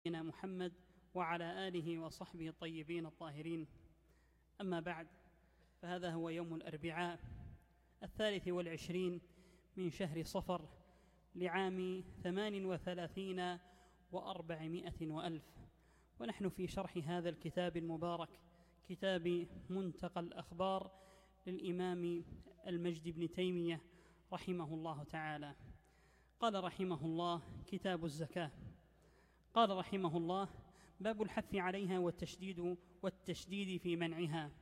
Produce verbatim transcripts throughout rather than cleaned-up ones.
نبينا محمد وعلى آله وصحبه الطيبين الطاهرين. أما بعد، فهذا هو يوم الأربعاء الثالث والعشرين من شهر صفر لعام ثمان وثلاثين وأربعمائة وألف، ونحن في شرح هذا الكتاب المبارك، كتاب منتقى الأخبار للإمام المجد بن تيمية رحمه الله تعالى. قال رحمه الله: كتاب الزكاة. قال رحمه الله: باب الحث عليها والتشديد والتشديد في منعها.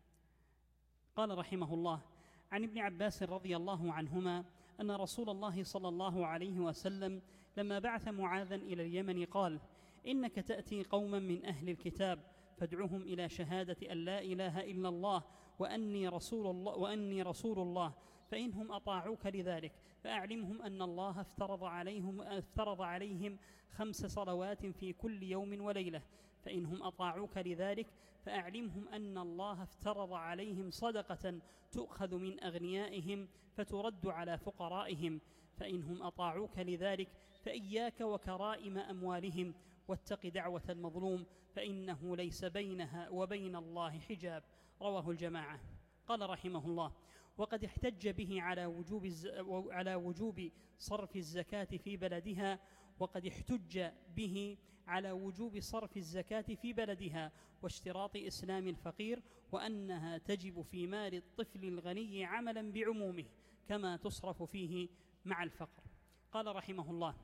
قال رحمه الله: عن ابن عباس رضي الله عنهما أن رسول الله صلى الله عليه وسلم لما بعث معاذا إلى اليمن قال: إنك تأتي قوما من أهل الكتاب فادعهم إلى شهادة أن لا إله إلا الله وأني رسول الله, وأني رسول الله فإنهم أطاعوك لذلك فأعلمهم أن الله افترض عليهم, افترض عليهم خمس صلوات في كل يوم وليلة، فإنهم أطاعوك لذلك فأعلمهم أن الله افترض عليهم صدقة تؤخذ من أغنيائهم فترد على فقرائهم، فإنهم أطاعوك لذلك فإياك وكرائم أموالهم، واتق دعوة المظلوم فإنه ليس بينها وبين الله حجاب. رواه الجماعة. قال رحمه الله: وقد احتج به على وجوب الز... على وجوب صرف الزكاة في بلدها وقد احتج به على وجوب صرف الزكاة في بلدها واشتراط إسلام الفقير، وأنها تجب في مال الطفل الغني عملا بعمومه كما تصرف فيه مع الفقر. قال رحمه الله: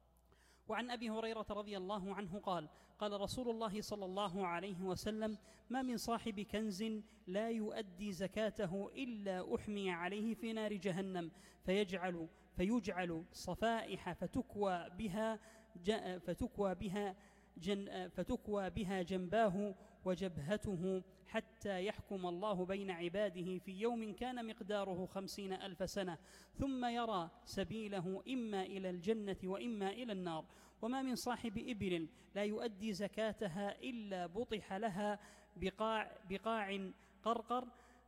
وعن أبي هريرة رضي الله عنه قال: قال رسول الله صلى الله عليه وسلم: ما من صاحب كنز لا يؤدي زكاته إلا أحمي عليه في نار جهنم فيجعل فيجعل صفائح فتكوى بها فتكوى بها جن فتكوى بها جنباه وجبهته حتى يحكم الله بين عباده في يوم كان مقداره خمسين ألف سنة، ثم يرى سبيله إما إلى الجنة وإما إلى النار. وما من صاحب إبل لا يؤدي زكاتها إلا بطح لها بقاع, بقاع قرقر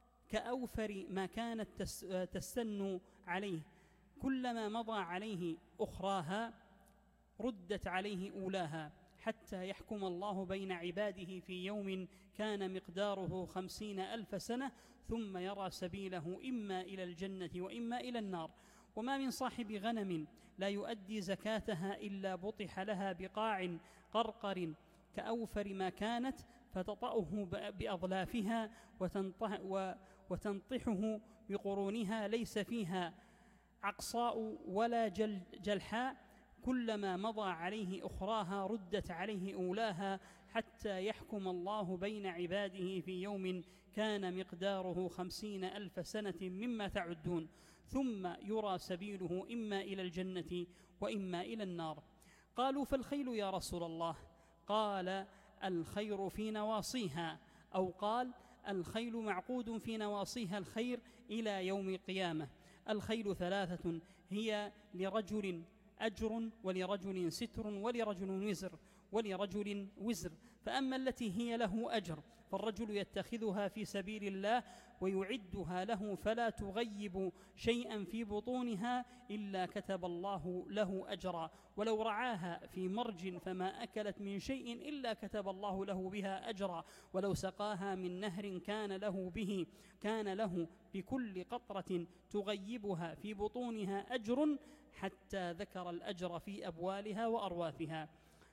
كأوفر ما كانت تستن عليه، كلما مضى عليه أخراها ردت عليه أولاها، حتى يحكم الله بين عباده في يوم كان مقداره خمسين ألف سنة، ثم يرى سبيله إما إلى الجنة وإما إلى النار. وما من صاحب غنم لا يؤدي زكاتها إلا بطح لها بقاع قرقر كأوفر ما كانت فتطأه بأظلافها وتنطح وتنطحه بقرونها، ليس فيها عقصاء ولا جل جلحاء، كلما مضى عليه أخراها ردت عليه أولاها، حتى يحكم الله بين عباده في يوم كان مقداره خمسين ألف سنة مما تعدون، ثم يرى سبيله إما إلى الجنة وإما إلى النار. قالوا: فالخيل يا رسول الله؟ قال: الخير في نواصيها، أو قال: الخيل معقود في نواصيها الخير إلى يوم القيامة. الخيل ثلاثة: هي لرجل أجر ولرجل ستر ولرجل وزر ولرجل وزر، فأما التي هي له أجر فالرجل يتخذها في سبيل الله ويعدها له فلا تغيب شيئا في بطونها إلا كتب الله له أجرا، ولو رعاها في مرج فما أكلت من شيء إلا كتب الله له بها أجرا، ولو سقاها من نهر كان له به كان له بكل قطرة تغيبها في بطونها أجر، حتى ذكر الأجر في أبوالها وأرواثها.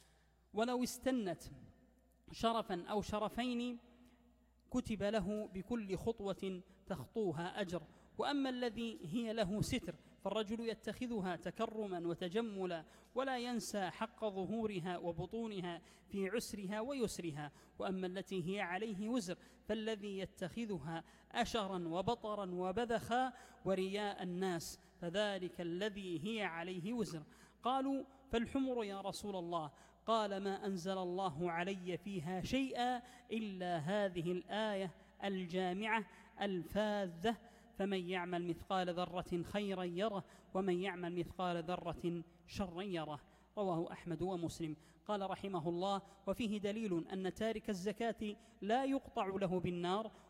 ولو استنت شرفا أو شرفين كتب له بكل خطوة تخطوها أجر. وأما الذي هي له ستر فالرجل يتخذها تكرما وتجملا ولا ينسى حق ظهورها وبطونها في عسرها ويسرها. وأما التي هي عليه وزر فالذي يتخذها أشرا وبطرا وبذخا ورياء الناس، فذلك الذي هي عليه وزر. قالوا: فالحمر يا رسول الله؟ قال: ما أنزل الله علي فيها شيئا إلا هذه الآية الجامعة الفاذة: فمن يعمل مثقال ذرة خيرا يره ومن يعمل مثقال ذرة شرا يره. رواه أحمد ومسلم. قال رحمه الله: وفيه دليل أن تارك الزكاة لا يقطع له بالنار،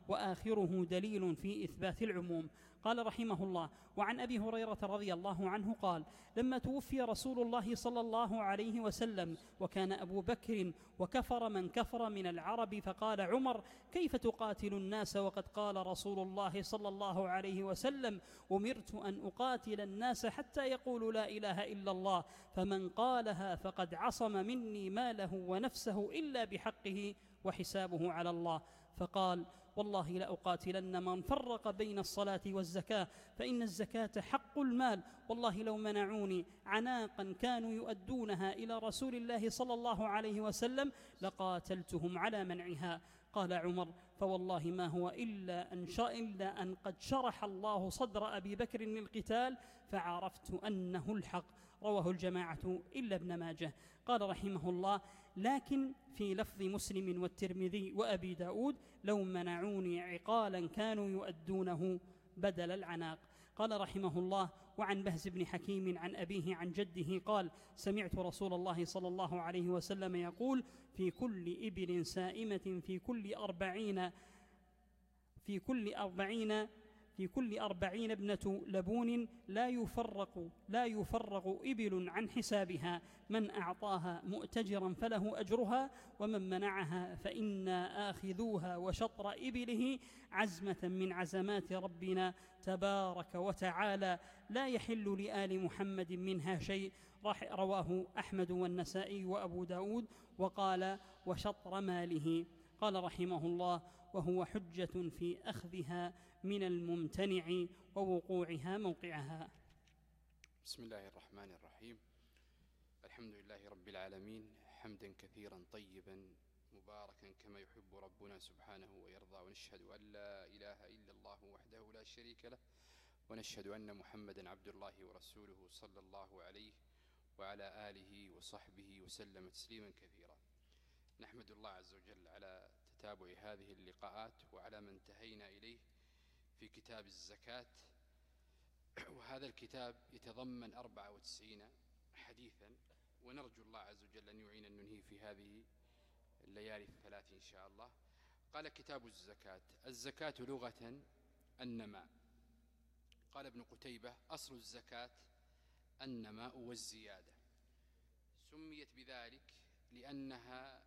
وآخره دليل في إثبات العموم. قال رحمه الله: وعن أبي هريرة رضي الله عنه قال: لما توفي رسول الله صلى الله عليه وسلم وكان أبو بكر وكفر من كفر من العرب، فقال عمر: كيف تقاتل الناس وقد قال رسول الله صلى الله عليه وسلم: أمرت أن أقاتل الناس حتى يقولوا لا إله إلا الله، فمن قالها فقد عصم مني ماله ونفسه إلا بحقه وحسابه على الله. فقال: والله لأقاتلن من فرق بين الصلاة والزكاة، فإن الزكاة حق المال، والله لو منعوني عناقا كانوا يؤدونها إلى رسول الله صلى الله عليه وسلم لقاتلتهم على منعها. قال عمر: فوالله ما هو إلا أن, إلا أن قد شرح الله صدر أبي بكر للقتال فعرفت أنه الحق. رواه الجماعة إلا ابن ماجه. قال رحمه الله: لكن في لفظ مسلم والترمذي وأبي داود: لو منعوني عقالا كانوا يؤدونه بدل العناق. قال رحمه الله: وعن بهز بن حكيم عن أبيه عن جده قال: سمعت رسول الله صلى الله عليه وسلم يقول: في كل إبل سائمة في كل أربعين في كل أربعين في كل أربعين ابنة لبون لا يفرق لا يفرق إبل عن حسابها، من أعطاها مؤتجرا فله أجرها، ومن منعها فإنا آخذوها وشطر إبله عزمة من عزمات ربنا تبارك وتعالى، لا يحل لآل محمد منها شيء. رواه أحمد والنسائي وأبو داود. وقال: وشطر ماله. قال رحمه الله: وهو حجة في أخذها من الممتنع ووقوعها موقعها. بسم الله الرحمن الرحيم. الحمد لله رب العالمين، حمدا كثيرا طيبا مباركا كما يحب ربنا سبحانه ويرضى، ونشهد أن لا إله إلا الله وحده لا شريك له، ونشهد أن محمدا عبد الله ورسوله صلى الله عليه وعلى آله وصحبه وسلم تسليما كثيرا. نحمد الله عز وجل على تتابع هذه اللقاءات وعلى ما انتهينا إليه في كتاب الزكاة، وهذا الكتاب يتضمن أربعة وتسعين حديثا، ونرجو الله عز وجل أن يعين أن ننهي في هذه الليالي الثلاث إن شاء الله. قال: كتاب الزكاة: الزكاة لغة النماء. قال ابن قتيبة: أصل الزكاة النماء والزيادة، سميت بذلك لأنها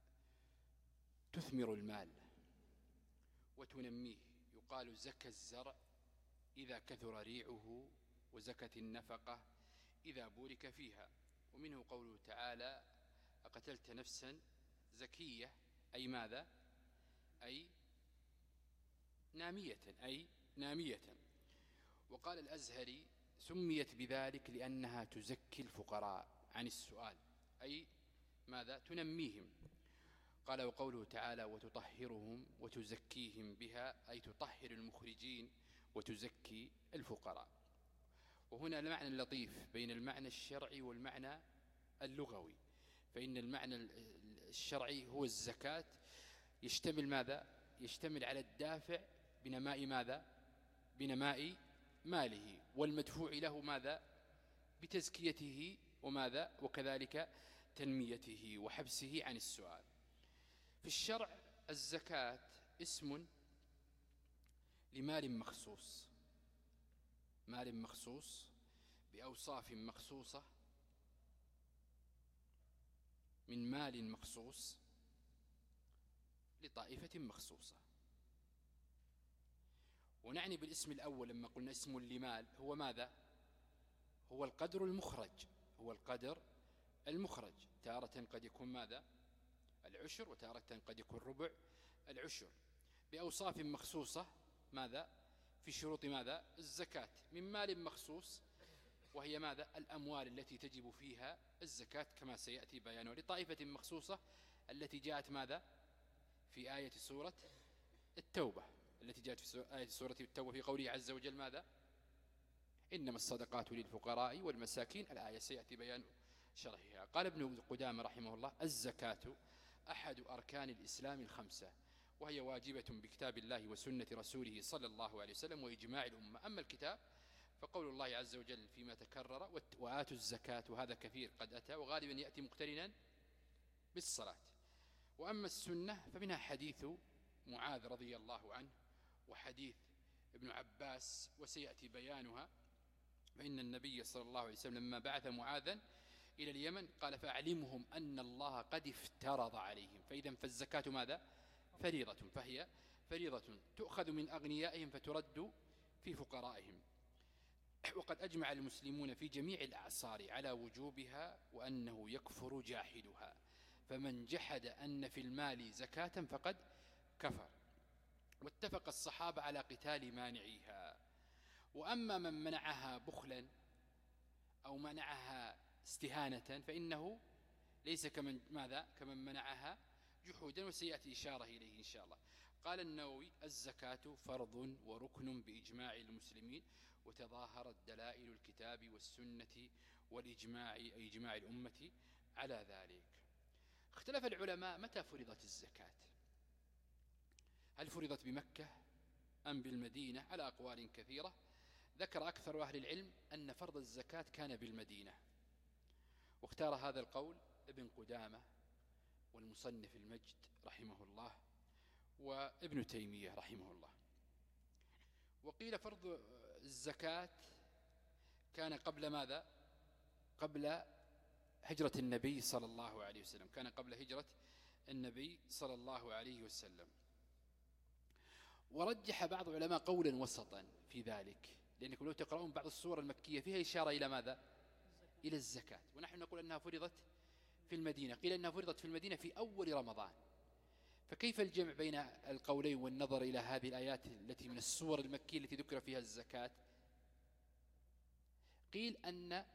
تثمر المال وتنميه. يقال: زكى الزرع إذا كثر ريعه، وزكت النفقة إذا بورك فيها. ومنه قوله تعالى: أقتلت نفسا زكية، أي ماذا؟ أي نامية أي نامية. وقال الأزهري: سميت بذلك لأنها تزكي الفقراء عن السؤال، أي ماذا؟ تنميهم. قال: وقوله تعالى: وتطهرهم وتزكيهم بها، أي تطهر المخرجين وتزكي الفقراء. وهنا المعنى اللطيف بين المعنى الشرعي والمعنى اللغوي، فإن المعنى الشرعي هو الزكاة يشتمل ماذا؟ يشتمل على الدافع بنماء ماذا؟ بنماء ماله، والمدفوع له ماذا؟ بتزكيته وماذا؟ وكذلك تنميته وحبسه عن السؤال. في الشرع الزكاة اسم لمال مخصوص، مال مخصوص بأوصاف مخصوصة من مال مخصوص لطائفة مخصوصة. ونعني بالاسم الأول لما قلنا اسم لمال هو ماذا؟ هو القدر المخرج، هو القدر المخرج. تارة قد يكون ماذا؟ العشر، وتارة قد يكون ربع العشر، بأوصاف مخصوصة ماذا؟ في شروط ماذا؟ الزكاة، من مال مخصوص، وهي ماذا؟ الأموال التي تجب فيها الزكاة كما سيأتي بيانه، لطائفة مخصوصة التي جاءت ماذا؟ في آية سورة التوبة، التي جاءت في آية سورة التوبة في قوله عز وجل ماذا؟ إنما الصدقات للفقراء والمساكين، الآية سيأتي بيان شرحها. قال ابن قدامة رحمه الله: الزكاة أحد أركان الإسلام الخمسة، وهي واجبة بكتاب الله وسنة رسوله صلى الله عليه وسلم وإجماع الأمة. أما الكتاب فقول الله عز وجل فيما تكرر: وآتوا الزكاة، وهذا كثير قد أتى، وغالبا يأتي مقترنا بالصلاة. وأما السنة فمنها حديث معاذ رضي الله عنه وحديث ابن عباس وسيأتي بيانها. فإن النبي صلى الله عليه وسلم لما بعث معاذا إلى اليمن قال فأعلمهم أن الله قد افترض عليهم. فإذا فالزكاة ماذا؟ فريضة، فهي فريضة تؤخذ من أغنيائهم فترد في فقرائهم. وقد أجمع المسلمون في جميع الأعصار على وجوبها وأنه يكفر جاحدها، فمن جحد أن في المال زكاة فقد كفر. واتفق الصحابة على قتال مانعيها. وأما من منعها بخلا أو منعها استهانة فإنه ليس كمن ماذا كمن منعها جحودا، وسيأتي إشارة إليه إن شاء الله. قال النووي الزكاة فرض وركن بإجماع المسلمين، وتظاهرت دلائل الكتاب والسنة والإجماع أي إجماع الأمة على ذلك. اختلف العلماء متى فرضت الزكاة، هل فرضت بمكة أم بالمدينة؟ على أقوال كثيرة. ذكر أكثر أهل العلم أن فرض الزكاة كان بالمدينة، واختار هذا القول ابن قدامة والمصنف المجد رحمه الله وابن تيمية رحمه الله. وقيل فرض الزكاة كان قبل ماذا؟ قبل هجرة النبي صلى الله عليه وسلم، كان قبل هجرة النبي صلى الله عليه وسلم. ورجح بعض العلماء قولا وسطا في ذلك، لأنكم لو تقرؤون بعض السور المكية فيها إشارة إلى ماذا؟ إلى الزكاة، ونحن نقول أنها فرضت في المدينة. قيل أنها فرضت في المدينة في أول رمضان، فكيف الجمع بين القولين والنظر إلى هذه الآيات التي من السور المكية التي ذكر فيها الزكاة؟ قيل أن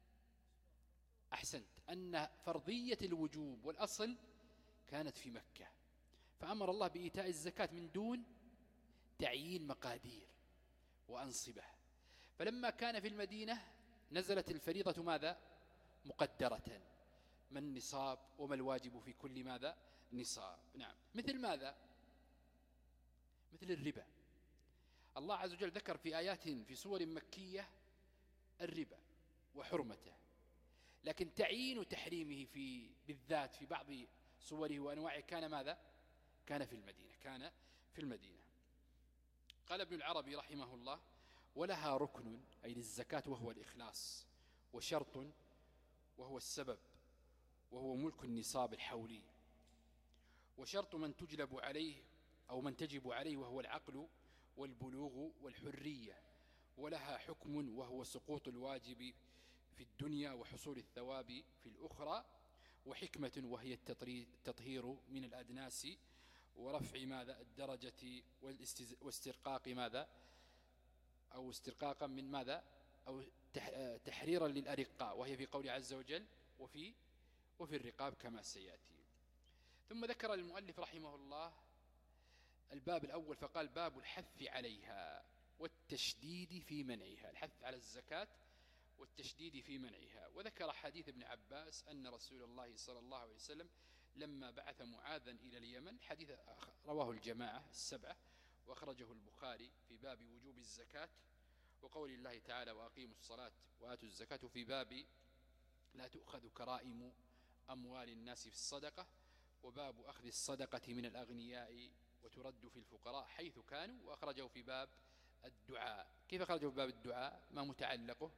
أحسنت أن فرضية الوجوب والأصل كانت في مكة، فأمر الله بإيتاء الزكاة من دون تعيين مقادير وأنصبة. فلما كان في المدينة نزلت الفريضة ماذا؟ مقدرة، ما النصاب وما الواجب في كل ماذا؟ نصاب. نعم. مثل ماذا؟ مثل الربا. الله عز وجل ذكر في آيات في سور مكية الربا وحرمته، لكن تعيين تحريمه في بالذات في بعض صوره وأنواعه كان ماذا؟ كان في المدينة، كان في المدينة. قال ابن العربي رحمه الله ولها ركن أي للزكاة وهو الإخلاص، وشرط وهو السبب وهو ملك النصاب الحولي، وشرط من تجلب عليه أو من تجب عليه وهو العقل والبلوغ والحرية، ولها حكم وهو سقوط الواجب في الدنيا وحصول الثواب في الأخرى، وحكمة وهي التطهير من الأدناس ورفع ماذا؟ الدرجة واسترقاق ماذا؟ أو استرقاقا من ماذا؟ أو تحريرا للأرقاء، وهي في قول عز وجل وفي وفي الرقاب كما سيأتي. ثم ذكر المؤلف رحمه الله الباب الأول فقال باب الحث عليها والتشديد في منعها، الحث على الزكاة والتشديد في منعها. وذكر حديث ابن عباس أن رسول الله صلى الله عليه وسلم لما بعث معاذا إلى اليمن، حديث رواه الجماعة السبعة وأخرجه البخاري في باب وجوب الزكاة وقول الله تعالى وأقيموا الصلاة وآتوا الزكاة، في باب لا تؤخذ كرائم أموال الناس في الصدقة، وباب أخذ الصدقة من الأغنياء وترد في الفقراء حيث كانوا، وأخرجه في باب الدعاء. كيف أخرجه في باب الدعاء؟ ما متعلقه؟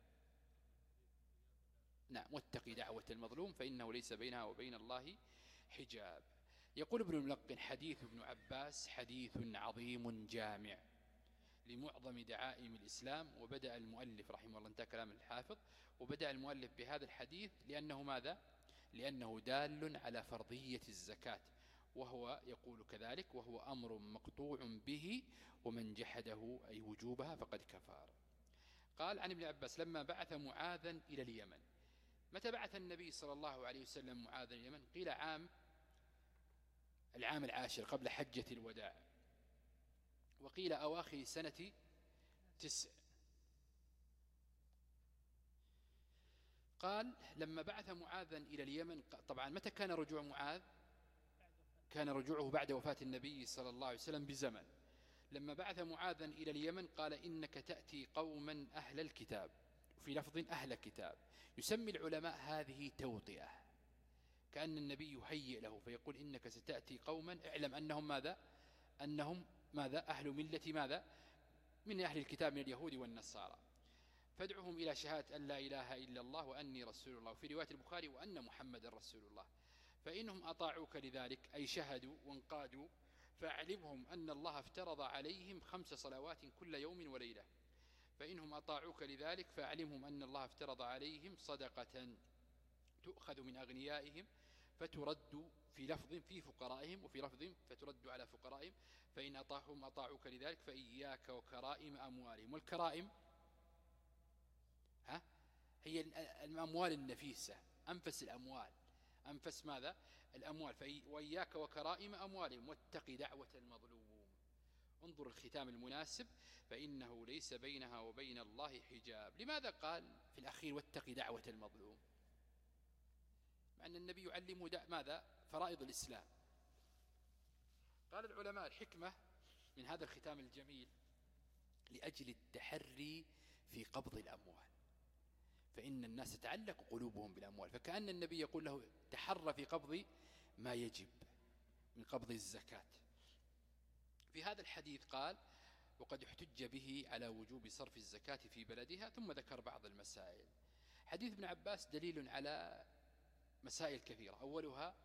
نعم، واتقي دعوة المظلوم فإنه ليس بينها وبين الله حجاب. يقول ابن الملقن حديث ابن عباس حديث عظيم جامع لمعظم دعائم الإسلام. وبدأ المؤلف رحمه الله، انتهى كلام الحافظ، وبدأ المؤلف بهذا الحديث لأنه ماذا؟ لأنه دال على فرضية الزكاة، وهو يقول كذلك وهو أمر مقطوع به ومن جحده أي وجوبها فقد كفر. قال عن ابن عباس لما بعث معاذا إلى اليمن. متى بعث النبي صلى الله عليه وسلم معاذا إلى اليمن؟ قيل عام العام العاشر قبل حجة الوداع، وقيل أواخر سنة تسع. قال لما بعث معاذا إلى اليمن. طبعا متى كان رجوع معاذ؟ كان رجوعه بعد وفاة النبي صلى الله عليه وسلم بزمن. لما بعث معاذا إلى اليمن قال إنك تأتي قوما أهل الكتاب، وفي لفظ أهل كتاب. يسمي العلماء هذه توطئة، كأن النبي يهيئ له فيقول إنك ستأتي قوما اعلم أنهم ماذا؟ أنهم ماذا أهل ملة ماذا من أهل الكتاب من اليهود والنصارى، فادعوهم إلى شهادة أن لا إله إلا الله وأني رسول الله، وفي رواية البخاري وأن محمد رسول الله. فإنهم أطاعوك لذلك أي شهدوا وانقادوا فأعلمهم أن الله افترض عليهم خمس صلوات كل يوم وليلة. فإنهم أطاعوك لذلك فأعلمهم أن الله افترض عليهم صدقة تؤخذ من أغنيائهم فترد في لفظ في فقرائهم، وفي لفظ فترد على فقرائهم. فإن أطاعهم أطاعوك لذلك فإياك وكرائم أموالهم. والكرائم ها هي الأموال النفيسة، أنفس الأموال، أنفس ماذا الأموال. وإياك وكرائم أموالهم واتق دعوة المظلوم. انظر الختام المناسب، فإنه ليس بينها وبين الله حجاب. لماذا قال في الأخير واتق دعوة المظلوم؟ مع أن النبي يعلمه ماذا فرائض الإسلام. قال العلماء الحكمة من هذا الختام الجميل لأجل التحري في قبض الأموال، فإن الناس تعلق قلوبهم بالأموال، فكأن النبي يقول له تحرى في قبض ما يجب من قبض الزكاة. في هذا الحديث قال وقد احتج به على وجوب صرف الزكاة في بلدها، ثم ذكر بعض المسائل. حديث ابن عباس دليل على مسائل كثيرة، أولها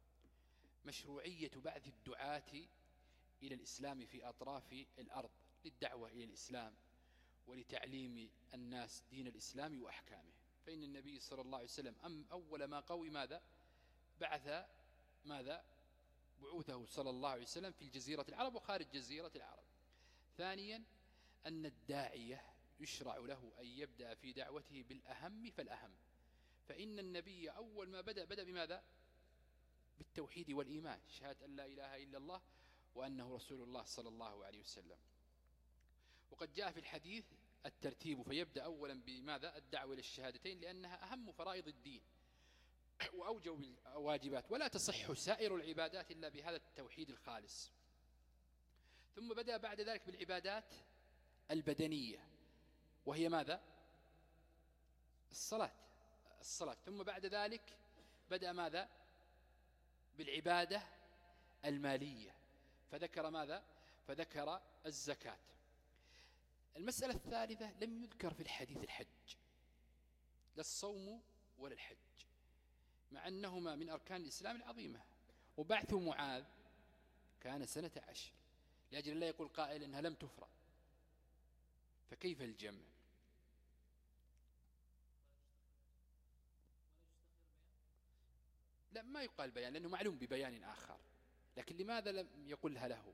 مشروعية بعث الدعاة إلى الإسلام في أطراف الأرض للدعوة إلى الإسلام ولتعليم الناس دين الإسلام وأحكامه. فإن النبي صلى الله عليه وسلم أم أول ما قوي ماذا بعث ماذا بعوثه صلى الله عليه وسلم في الجزيرة العرب وخارج جزيرة العرب. ثانيا أن الداعية يشرع له أن يبدأ في دعوته بالأهم فالأهم، فإن النبي أول ما بدأ بدأ بماذا بالتوحيد والإيمان، شهادة أن لا إله إلا الله وأنه رسول الله صلى الله عليه وسلم. وقد جاء في الحديث الترتيب، فيبدأ أولا بماذا الدعوة إلى الشهادتين لأنها أهم فرائض الدين وأوجب الواجبات، ولا تصح سائر العبادات إلا بهذا التوحيد الخالص. ثم بدأ بعد ذلك بالعبادات البدنية وهي ماذا الصلاة الصلاة ثم بعد ذلك بدأ ماذا بالعبادة المالية، فذكر ماذا فذكر الزكاة. المسألة الثالثة لم يذكر في الحديث الحج، لا الصوم ولا الحج، مع أنهما من أركان الإسلام العظيمة. وبعث معاذ كان سنة عشر، لأجل الله يقول قائل إنها لم تفرض، فكيف الجمع؟ لا ما يقال بيان لأنه معلوم ببيان آخر، لكن لماذا لم يقلها له؟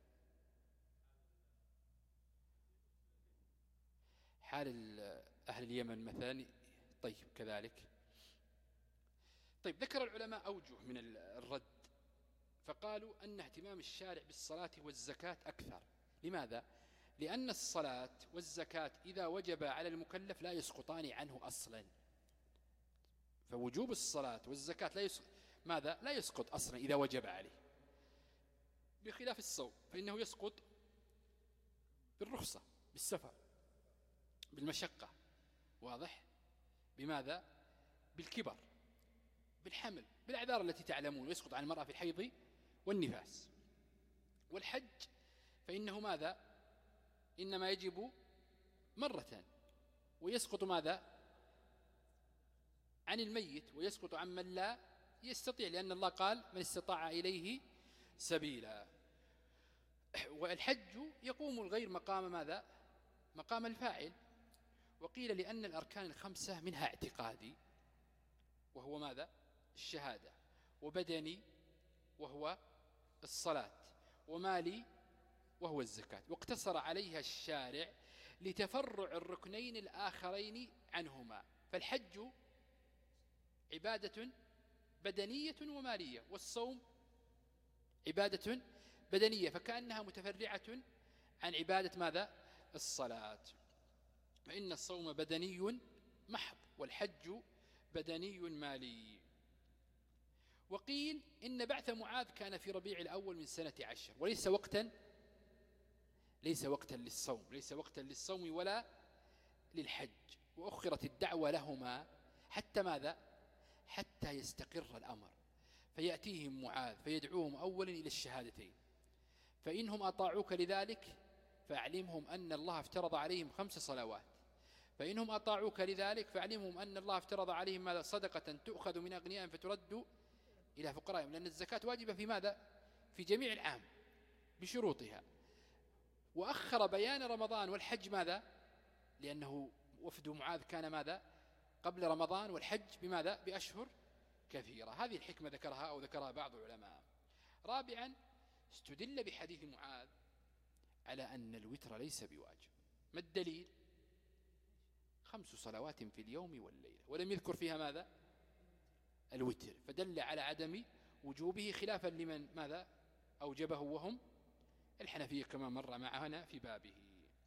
حال أهل اليمن مثلا. طيب كذلك. طيب ذكر العلماء أوجه من الرد، فقالوا أن اهتمام الشارع بالصلاة والزكاة أكثر. لماذا؟ لأن الصلاة والزكاة إذا وجب على المكلف لا يسقطان عنه أصلا، فوجوب الصلاة والزكاة لا يسقط ماذا لا يسقط أصلا إذا وجب عليه، بخلاف الصوم فإنه يسقط بالرخصة، بالسفر، بالمشقة، واضح؟ بماذا؟ بالكبر، بالحمل، بالأعذار التي تعلمون، ويسقط عن المرأة في الحيض والنفاس. والحج فإنه ماذا إنما يجب مرة، ويسقط ماذا عن الميت، ويسقط عن من لا يستطيع، لأن الله قال من استطاع إليه سبيلا. والحج يقوم الغير مقام ماذا مقام الفاعل. وقيل لأن الأركان الخمسة منها اعتقادي وهو ماذا الشهادة، وبدني وهو الصلاة، ومالي وهو الزكاة، واقتصر عليها الشارع لتفرع الركنين الآخرين عنهما. فالحج عبادة بدنية ومالية، والصوم عبادة بدنية، فكأنها متفرعة عن عبادة ماذا الصلاة. فإن الصوم بدني محض والحج بدني مالي. وقيل إن بعث معاذ كان في ربيع الأول من سنة عشر، وليس وقتا ليس وقتا للصوم ليس وقتا للصوم ولا للحج، وأخرت الدعوة لهما حتى ماذا حتى يستقر الأمر، فيأتيهم معاذ فيدعوهم أولا إلى الشهادتين، فإنهم أطاعوك لذلك فأعلمهم أن الله افترض عليهم خمس صلوات، فإنهم أطاعوك لذلك فأعلمهم أن الله افترض عليهم ماذا؟ صدقة تؤخذ من أغنيائهم فترد إلى فقرائهم، لأن الزكاة واجبة في ماذا؟ في جميع العام بشروطها. وأخر بيان رمضان والحج ماذا؟ لأنه وفد معاذ كان ماذا؟ قبل رمضان، والحج بماذا؟ بأشهر كثيرة. هذه الحكمة ذكرها أو ذكرها بعض العلماء. رابعا استدل بحديث معاذ على أن الوتر ليس بواجب. ما الدليل؟ خمس صلوات في اليوم والليلة، ولم يذكر فيها ماذا؟ الوتر، فدل على عدم وجوبه خلافا لمن ماذا؟ أوجبه وهم الحنفية كما مر معنا في بابه.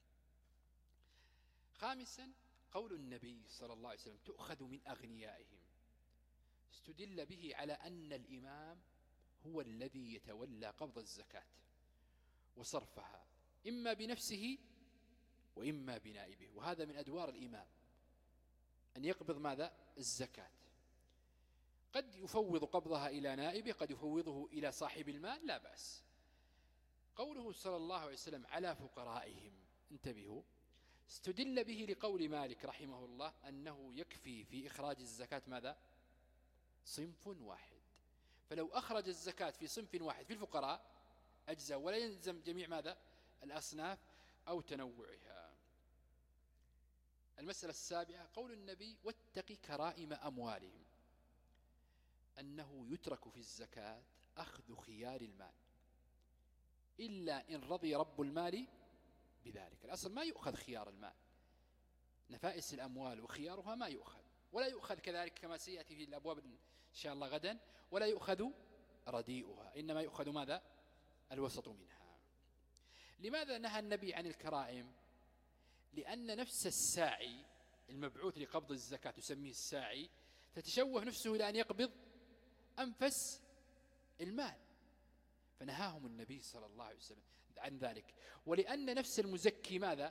خامسا قول النبي صلى الله عليه وسلم تؤخذ من أغنيائهم، استدل به على أن الإمام هو الذي يتولى قبض الزكاة وصرفها إما بنفسه وإما بنائبه، وهذا من أدوار الإمام أن يقبض ماذا؟ الزكاة. قد يفوض قبضها إلى نائبه، قد يفوضه إلى صاحب المال، لا بأس. قوله صلى الله عليه وسلم على فقرائهم، انتبهوا، استدل به لقول مالك رحمه الله أنه يكفي في إخراج الزكاة ماذا؟ صنف واحد، فلو أخرج الزكاة في صنف واحد في الفقراء أجزى، ولا يلزم جميع ماذا؟ الأصناف أو تنوعها. المسألة السابعة قول النبي واتق كرائم أموالهم، أنه يترك في الزكاة أخذ خيار المال إلا إن رضي رب المال بذلك. الأصل ما يؤخذ خيار المال، نفائس الأموال وخيارها ما يؤخذ، ولا يؤخذ كذلك كما سيأتي في الأبواب إن شاء الله غدا، ولا يؤخذ رديئها، إنما يؤخذ ماذا؟ الوسط منها. لماذا نهى النبي عن الكرائم؟ لأن نفس الساعي المبعوث لقبض الزكاة تسميه الساعي، تتشوه نفسه إلى أن يقبض أنفس المال، فنهاهم النبي صلى الله عليه وسلم عن ذلك. ولأن نفس المزكي ماذا؟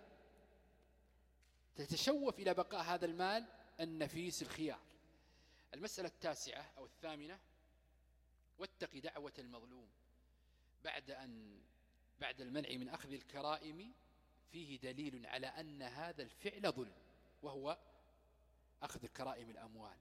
تتشوف إلى بقاء هذا المال النفيس الخيار. المسألة التاسعة أو الثامنة واتق دعوة المظلوم، بعد أن بعد المنع من أخذ الكرائم فيه دليل على أن هذا الفعل ظلم، وهو أخذ كرائم الأموال.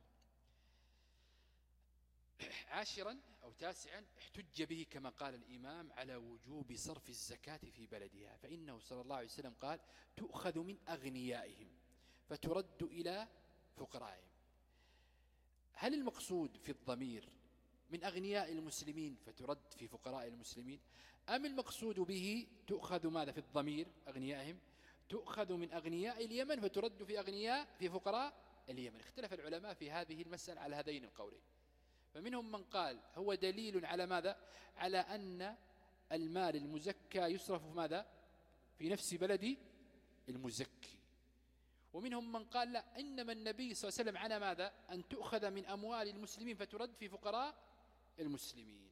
عاشرا أو تاسعا احتج به كما قال الإمام على وجوب صرف الزكاة في بلدها، فإنه صلى الله عليه وسلم قال تؤخذ من أغنيائهم فترد إلى فقرائهم. هل المقصود في الضمير من أغنياء المسلمين فترد في فقراء المسلمين، أم المقصود به تؤخذ ماذا في الضمير أغنيائهم تؤخذ من أغنياء اليمن فترد في أغنياء في فقراء اليمن؟ اختلف العلماء في هذه المسألة على هذين القولين، فمنهم من قال هو دليل على ماذا؟ على أن المال المزكى يصرف في ماذا؟ في نفس بلد المزكي. ومنهم من قال لا، إنما النبي صلى الله عليه وسلم عنا ماذا؟ أن تؤخذ من أموال المسلمين فترد في فقراء المسلمين.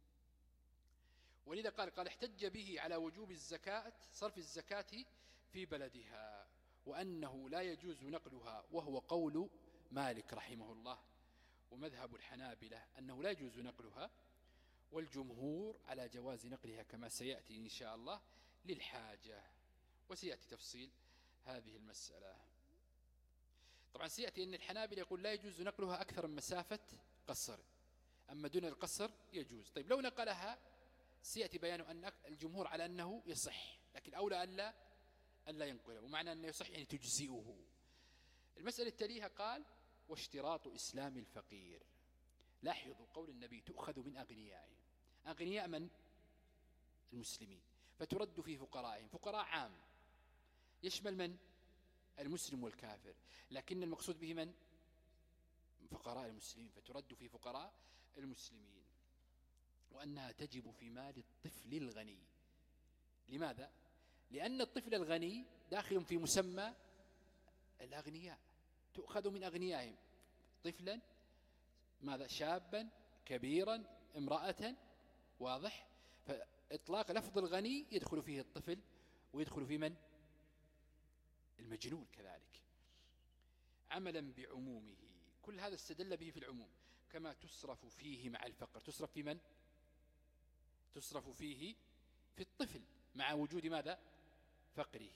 ولذا قال قال احتج به على وجوب الزكاة صرف الزكاة في بلدها، وأنه لا يجوز نقلها، وهو قول مالك رحمه الله ومذهب الحنابلة أنه لا يجوز نقلها، والجمهور على جواز نقلها كما سيأتي إن شاء الله للحاجة، وسيأتي تفصيل هذه المسألة. طبعا سيأتي أن الحنابلة يقول لا يجوز نقلها أكثر من مسافة قصر، أما دون القصر يجوز. طيب لو نقلها سيأتي بيان أن الجمهور على أنه يصح، لكن أولى أن لا, أن لا ينقله، ومعنى أنه يصح يعني تجزئه. المسألة التالية قال واشتراط إسلام الفقير. لاحظوا قول النبي تؤخذ من أغنيائهم، أغنياء من؟ المسلمين، فترد في فقرائهم. فقراء عام يشمل من؟ المسلم والكافر، لكن المقصود به من؟ فقراء المسلمين، فترد في فقراء المسلمين. وأنها تجب في مال الطفل الغني. لماذا؟ لأن الطفل الغني داخل في مسمى الأغنياء، تؤخذ من أغنيائهم، طفلا ماذا؟ شابا كبيرا امرأة، واضح؟ فإطلاق لفظ الغني يدخل فيه الطفل ويدخل في من؟ المجنون كذلك، عملا بعمومه. كل هذا استدل به في العموم. كما تصرف فيه مع الفقر، تصرف في من؟ تصرف فيه في الطفل مع وجود ماذا؟ فقره.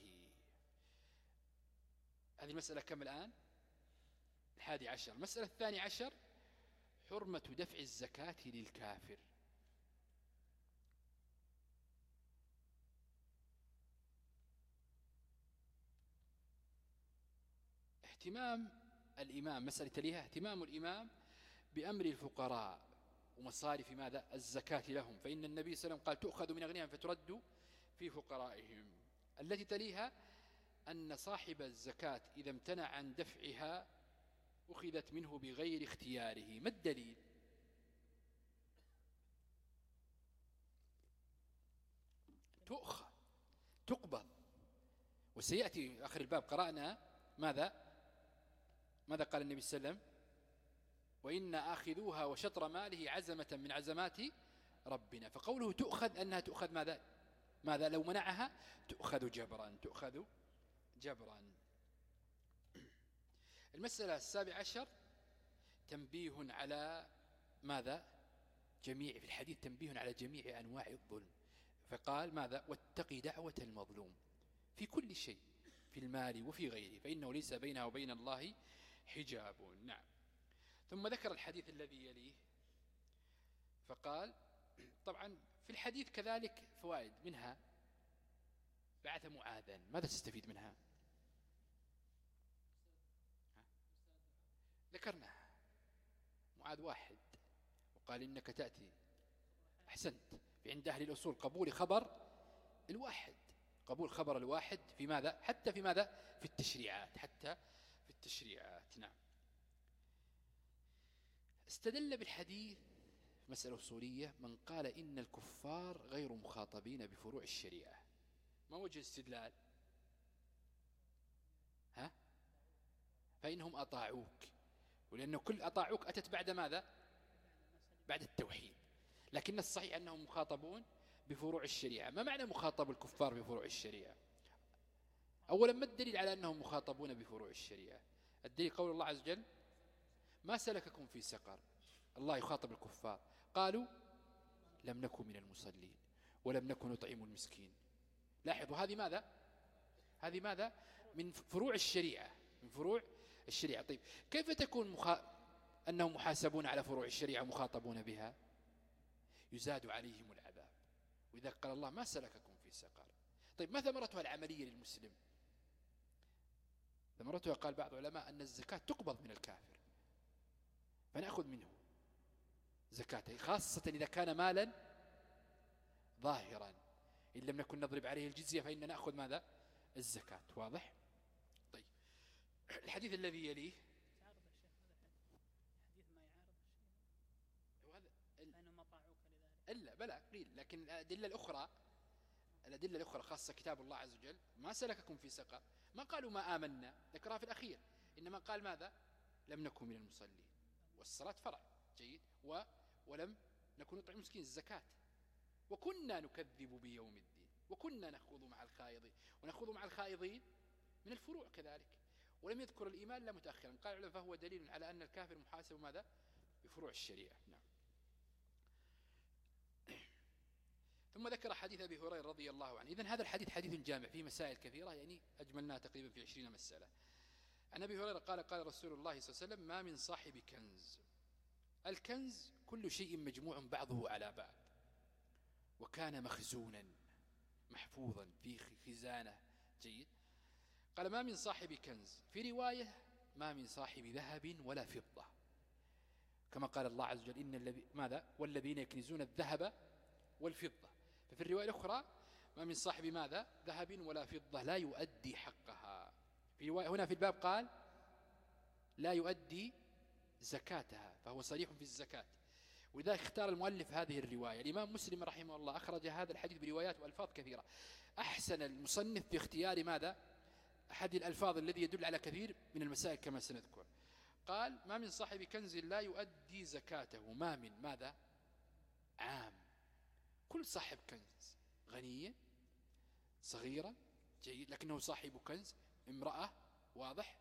هذه المسألة كم الآن؟ الحادي عشر. المسألة الثاني عشر حرمة دفع الزكاة للكافر. اهتمام الإمام، مسألة تليها اهتمام الإمام بأمر الفقراء ومصارف ماذا؟ الزكاة لهم، فإن النبي صلى الله عليه وسلم قال تؤخذ من أغنيائهم فترد في فقرائهم. التي تليها أن صاحب الزكاة إذا امتنع عن دفعها أخذت منه بغير اختياره. ما الدليل؟ تؤخذ تقبض. وسيأتي آخر الباب قرأنا ماذا ماذا قال النبي صلى الله عليه وسلم؟ وإن آخذوها وشطر ماله عزمة من عزمات ربنا. فقوله تؤخذ أنها تؤخذ ماذا ماذا لو منعها تؤخذ جبرا تؤخذ جبرا. المسألة السابع عشر تنبيه على ماذا؟ جميع في الحديث تنبيه على جميع أنواع الظلم. فقال ماذا؟ واتقي دعوة المظلوم في كل شيء، في المال وفي غيره، فإنه ليس بينها وبين الله حجاب. نعم. ثم ذكر الحديث الذي يليه فقال طبعا في الحديث كذلك فوائد، منها بعث معاذا. ماذا تستفيد منها؟ ذكرناها، معاذ واحد، وقال إنك تأتي أحسنت في عند أهل الأصول قبول خبر الواحد، قبول خبر الواحد في ماذا؟ حتى في ماذا؟ في التشريعات، حتى في التشريعات. نعم. استدل بالحديث مسألة أصولية من قال إن الكفار غير مخاطبين بفروع الشريعة. ما وجه الاستدلال؟ ها؟ فإنهم أطاعوك، ولأنه كل أطاعوك أتت بعد ماذا؟ بعد التوحيد. لكن الصحيح أنهم مخاطبون بفروع الشريعة. ما معنى مخاطب الكفار بفروع الشريعة؟ أولا ما الدليل على أنهم مخاطبون بفروع الشريعة؟ الدليل قول الله عز وجل ما سلككم في سقر. الله يخاطب الكفار قالوا لم نكن من المصلين ولم نكن نطعم المسكين. لاحظوا هذه ماذا؟ هذه ماذا؟ من فروع الشريعة، من فروع الشريعة. طيب كيف تكون مخا... أنهم محاسبون على فروع الشريعة مخاطبون بها؟ يزاد عليهم العذاب. وإذا قال الله ما سلككم في سقر. طيب ما ثمرتها العملية للمسلم؟ ثمرتها قال بعض العلماء أن الزكاة تقبض من الكافر فنأخذ منه زكاته، خاصة إذا كان مالا ظاهرا. إن لم نكن نضرب عليه الجزية فإن نأخذ ماذا؟ الزكاة. واضح؟ طيب الحديث الذي يليه إلا بلى قيل، لكن الأدلة الأخرى الأدلة الأخرى خاصة كتاب الله عز وجل ما سلككم في سقر، ما قالوا ما آمنا، ذكرها في الأخير، إنما قال ماذا؟ لم نكن من المصلين، والصلاة فرع جيد، و ولم نكن نطعم مسكين الزكاة، وكنا نكذب بيوم الدين وكنا نخوض مع الخائضين، ونخوض مع الخائضين من الفروع كذلك. ولم يذكر الإيمان لا متأخرا. قال فهو دليل على أن الكافر محاسب ماذا؟ بفروع الشريعة. نعم. ثم ذكر حديث أبي هريرة رضي الله عنه. إذن هذا الحديث حديث جامع فيه مسائل كثيرة، يعني أجملناها تقريبا في عشرين مسألة. عن أبي هريرة قال قال رسول الله صلى الله عليه وسلم ما من صاحب كنز. الكنز كل شيء مجموع بعضه على بعض وكان مخزونا محفوظا في خزانة جيد. قال ما من صاحب كنز، في رواية ما من صاحب ذهب ولا فضة، كما قال الله عز وجل إن الذي ماذا؟ والذين يكنزون الذهب والفضة. ففي الرواية الأخرى ما من صاحب ماذا؟ ذهب ولا فضة لا يؤدي حقها. في رواية هنا في الباب قال لا يؤدي زكاتها، فهو صريح في الزكاة. وإذا اختار المؤلف هذه الرواية. الإمام مسلم رحمه الله أخرج هذا الحديث بروايات وألفاظ كثيرة. أحسن المصنف في اختيار ماذا؟ أحد الألفاظ الذي يدل على كثير من المسائل كما سنذكر. قال ما من صاحب كنز لا يؤدي زكاته. ما من ماذا؟ عام. كل صاحب كنز غنيا صغيرا جيد لكنه صاحب كنز، امرأة واضح،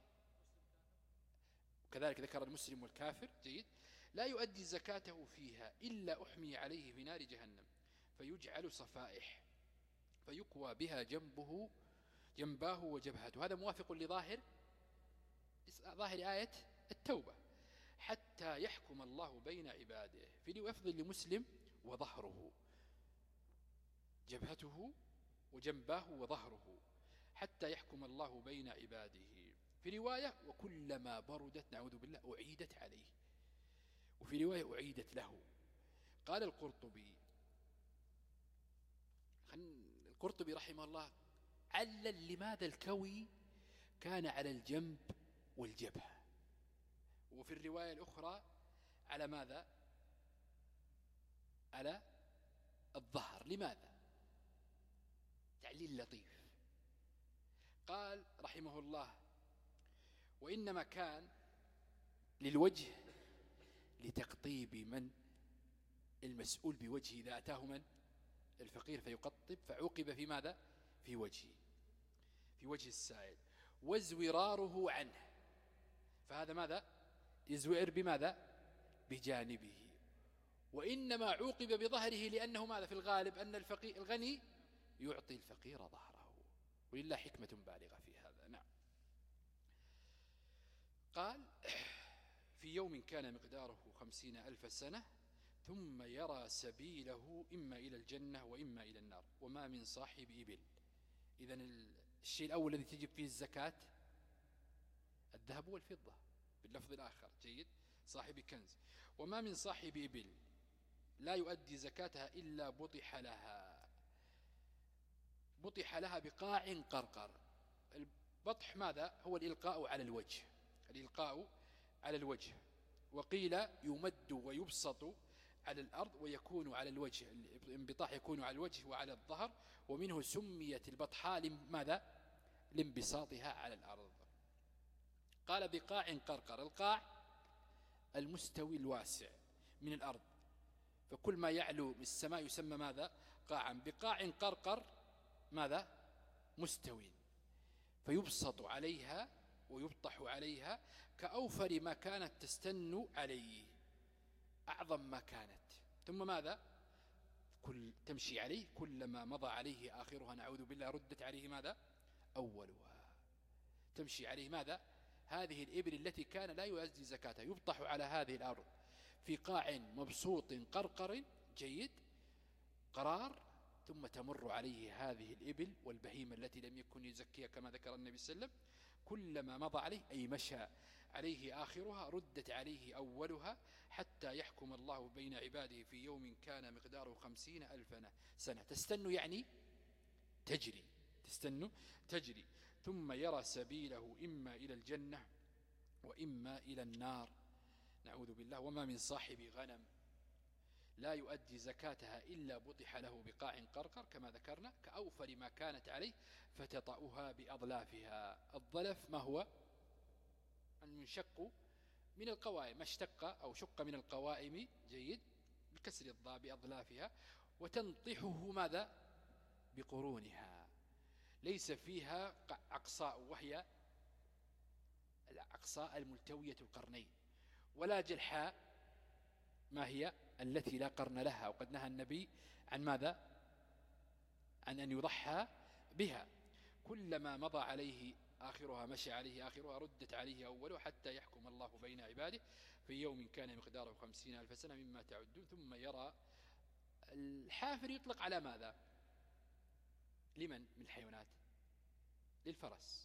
كذلك ذكر المسلم والكافر جيد، لا يؤدي زكاته فيها إلا أحمي عليه في نار جهنم فيجعل صفائح فيكوى بها جنبه جنباه وجبهته. هذا موافق لظاهر ظاهر آية التوبة. حتى يحكم الله بين عباده. في لفظ لمسلم وظهره، جبهته وجنباه وظهره، حتى يحكم الله بين عباده. في رواية وكلما بردت نعوذ بالله أعيدت عليه، وفي رواية أعيدت له. قال القرطبي القرطبي رحمه الله علل لماذا الكوي كان على الجنب والجبهة، وفي الرواية الأخرى على ماذا؟ على الظهر. لماذا؟ تعليل لطيف. قال رحمه الله وإنما كان للوجه لتقطيب من المسؤول بوجهه إذا أتاه من الفقير فيقطب، فعوقب في ماذا؟ في وجهه، في وجه السائل، وازوراره عنه، فهذا ماذا؟ يزوئر بماذا؟ بجانبه. وإنما عوقب بظهره لأنه ماذا؟ في الغالب أن الفقير الغني يعطي الفقير ظهره، ولله حكمة بالغة في هذا. نعم. قال في يوم كان مقداره خمسين ألف سنة ثم يرى سبيله إما إلى الجنة وإما إلى النار وما من صاحب إبل. إذن الشيء الأول الذي تجب فيه الزكاة الذهب والفضة باللفظ الآخر، جيد، صاحب كنز. وما من صاحب إبل لا يؤدي زكاتها إلا بطح لها، بطح لها بقاع قرقر. البطح ماذا؟ هو الإلقاء على الوجه، الإلقاء على الوجه. وقيل يمد ويبسط على الأرض ويكون على الوجه، الانبطاح يكون على الوجه وعلى الظهر، ومنه سميت البطحاء لماذا؟ لانبساطها على الأرض. قال بقاع قرقر. القاع المستوي الواسع من الأرض، فكل ما يعلو من السماء يسمى ماذا؟ قاعا. بقاع قرقر ماذا؟ مستوي، فيبسط عليها ويبطح عليها كأوفر ما كانت تستن عليه، أعظم ما كانت. ثم ماذا؟ كل تمشي عليه كلما مضى عليه آخرها نعوذ بالله ردت عليه ماذا؟ أولها. تمشي عليه ماذا؟ هذه الإبل التي كان لا يؤدي زكاتها يبطح على هذه الأرض في قاع مبسوط قرقر، جيد، قرار، ثم تمر عليه هذه الإبل والبهيمة التي لم يكن يزكيها كما ذكر النبي صلى الله عليه وسلم. كلما مضى عليه أي مشى عليه آخرها ردت عليه أولها حتى يحكم الله بين عباده في يوم كان مقداره خمسين ألف سنة. تستن يعني تجري، تستن تجري. ثم يرى سبيله إما إلى الجنة وإما إلى النار نعوذ بالله. وما من صاحب غنم لا يؤدي زكاتها إلا بطح له بقاع قرقر كما ذكرنا كأوفر ما كانت عليه فتطأها بأضلافها. الضلف ما هو؟ المنشق من القوائم، ما اشتق أو شق من القوائم، جيد، بكسر الضاء بأضلافها. وتنطحه ماذا؟ بقرونها. ليس فيها عقصاء وهي العقصاء الملتوية القرنين، ولا جلحاء ما هي التي لا قرن لها، وقد نهى النبي عن ماذا؟ عن أن يضحى بها. كلما مضى عليه آخرها مشى عليه آخرها ردت عليه أوله حتى يحكم الله بين عباده في يوم كان مقداره خمسين ألف سنة مما تعدون. ثم يرى الحافر يطلق على ماذا؟ لمن من الحيوانات؟ للفرس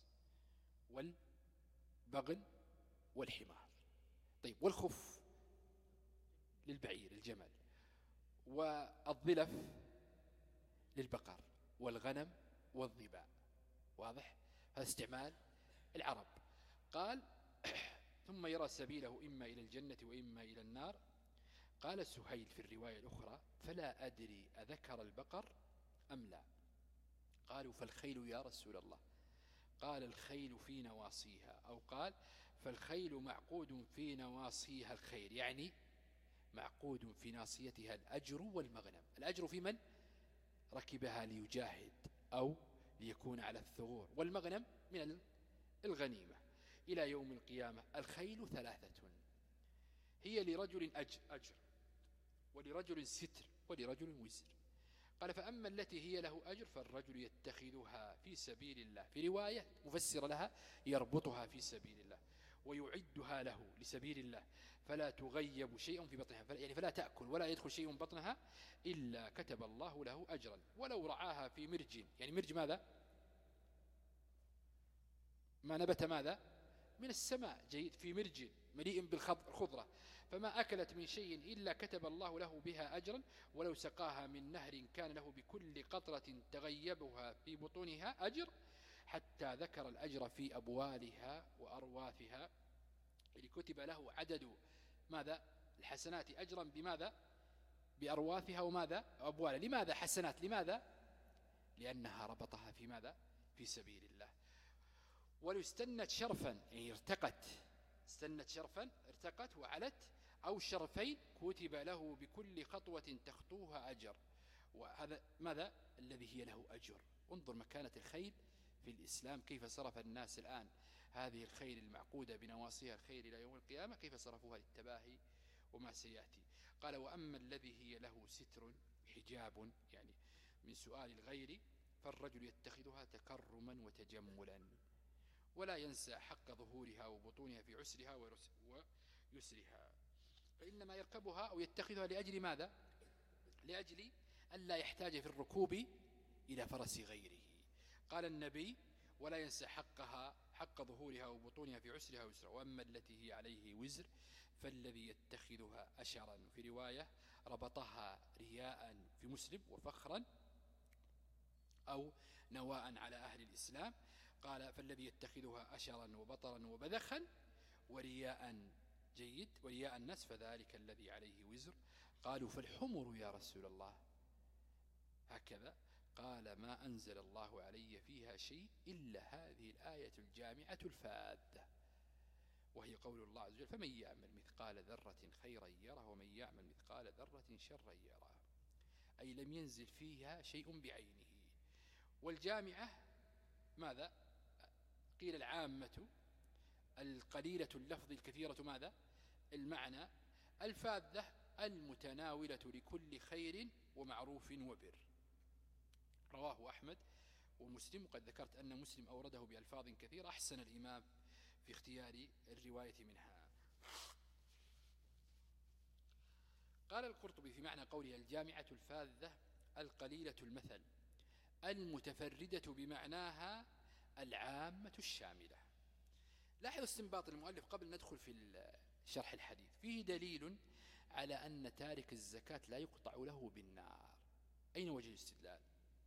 والبغل والحمار. طيب والخف؟ للبعير الجمل. والظلف للبقر والغنم والظباء. واضح؟ هذا استعمال العرب. قال ثم يرى سبيله إما إلى الجنة وإما إلى النار. قال سهيل في الرواية الأخرى فلا أدري أذكر البقر أم لا. قالوا فالخيل يا رسول الله؟ قال الخيل في نواصيها، أو قال فالخيل معقود في نواصيها الخير، يعني معقود في ناصيتها الأجر والمغنم. الأجر في من ركبها ليجاهد أو ليكون على الثغور، والمغنم من الغنيمة إلى يوم القيامة. الخيل ثلاثة، هي لرجل أجر, أجر ولرجل ستر ولرجل وزر. قال فأما التي هي له أجر فالرجل يتخذها في سبيل الله، في رواية مفسر لها يربطها في سبيل الله ويعدها له لسبيل الله، فلا تغيب شيء في بطنها، يعني فلا تأكل ولا يدخل شيء من بطنها إلا كتب الله له أجرا، ولو رعاها في مرج، يعني مرج ماذا؟ ما نبت ماذا؟ من السماء، جيد، في مرج مليء بالخضرة، فما أكلت من شيء إلا كتب الله له بها أجرا، ولو سقاها من نهر كان له بكل قطرة تغيبها في بطونها أجر، حتى ذكر الأجر في أبوالها وأرواثها، اللي كتب له عدد ماذا؟ الحسنات أجرا بماذا؟ بأرواثها وماذا؟ أبوالها. لماذا حسنات؟ لماذا؟ لأنها ربطها في ماذا؟ في سبيل الله. ولو استنت شرفا، يعني ارتقت، استنت شرفا ارتقت وعلت، أو شرفين كتب له بكل خطوة تخطوها أجر، وهذا ماذا؟ الذي هي له أجر. انظر مكانة الخيل في الإسلام، كيف صرف الناس الآن هذه الخيل المعقودة بنواصيها الخيل إلى يوم القيامة، كيف صرفوها للتباهي وما سيأتي. قال وأما الذي هي له ستر، حجاب يعني من سؤال الغير، فالرجل يتخذها تكرما وتجملا، ولا ينسى حق ظهورها وبطونها في عسرها ويسرها، فإنما يركبها أو يتخذها لأجل ماذا؟ لأجل ألا يحتاج في الركوب إلى فرس غيره. قال النبي ولا ينسى حقها حق ظهورها وبطونها في عسرها ويسرها. وأما التي هي عليه وزر فالذي يتخذها أشرا، في رواية ربطها رياء في مسلم وفخرا أو نواء على أهل الإسلام. قال فالذي يتخذها أشرا وبطرا وبذخا ورياء، جيد، ورياء الناس، فذلك الذي عليه وزر. قالوا فالحمر يا رسول الله هكذا؟ قال ما أنزل الله علي فيها شيء إلا هذه الآية الجامعة الفاذة، وهي قول الله عز وجل فمن يعمل مثقال ذرة خيرا يره ومن يعمل مثقال ذرة شرا يره، أي لم ينزل فيها شيء بعينه. والجامعة ماذا؟ قيل العامة، القليلة اللفظ الكثيرة ماذا؟ المعنى، الفاذة المتناولة لكل خير ومعروف وبر. رواه أحمد ومسلم، وقد ذكرت أن مسلم أورده بألفاظ كثيرة، أحسن الإمام في اختيار الرواية منها. قال القرطبي في معنى قوله الجامعة الفاذة القليلة المثل المتفردة بمعناها العامة الشاملة. لاحظ استنباط المؤلف قبل ندخل في شرح الحديث، فيه دليل على أن تارك الزكاة لا يقطع له بالنار. أين وجه الاستدلال؟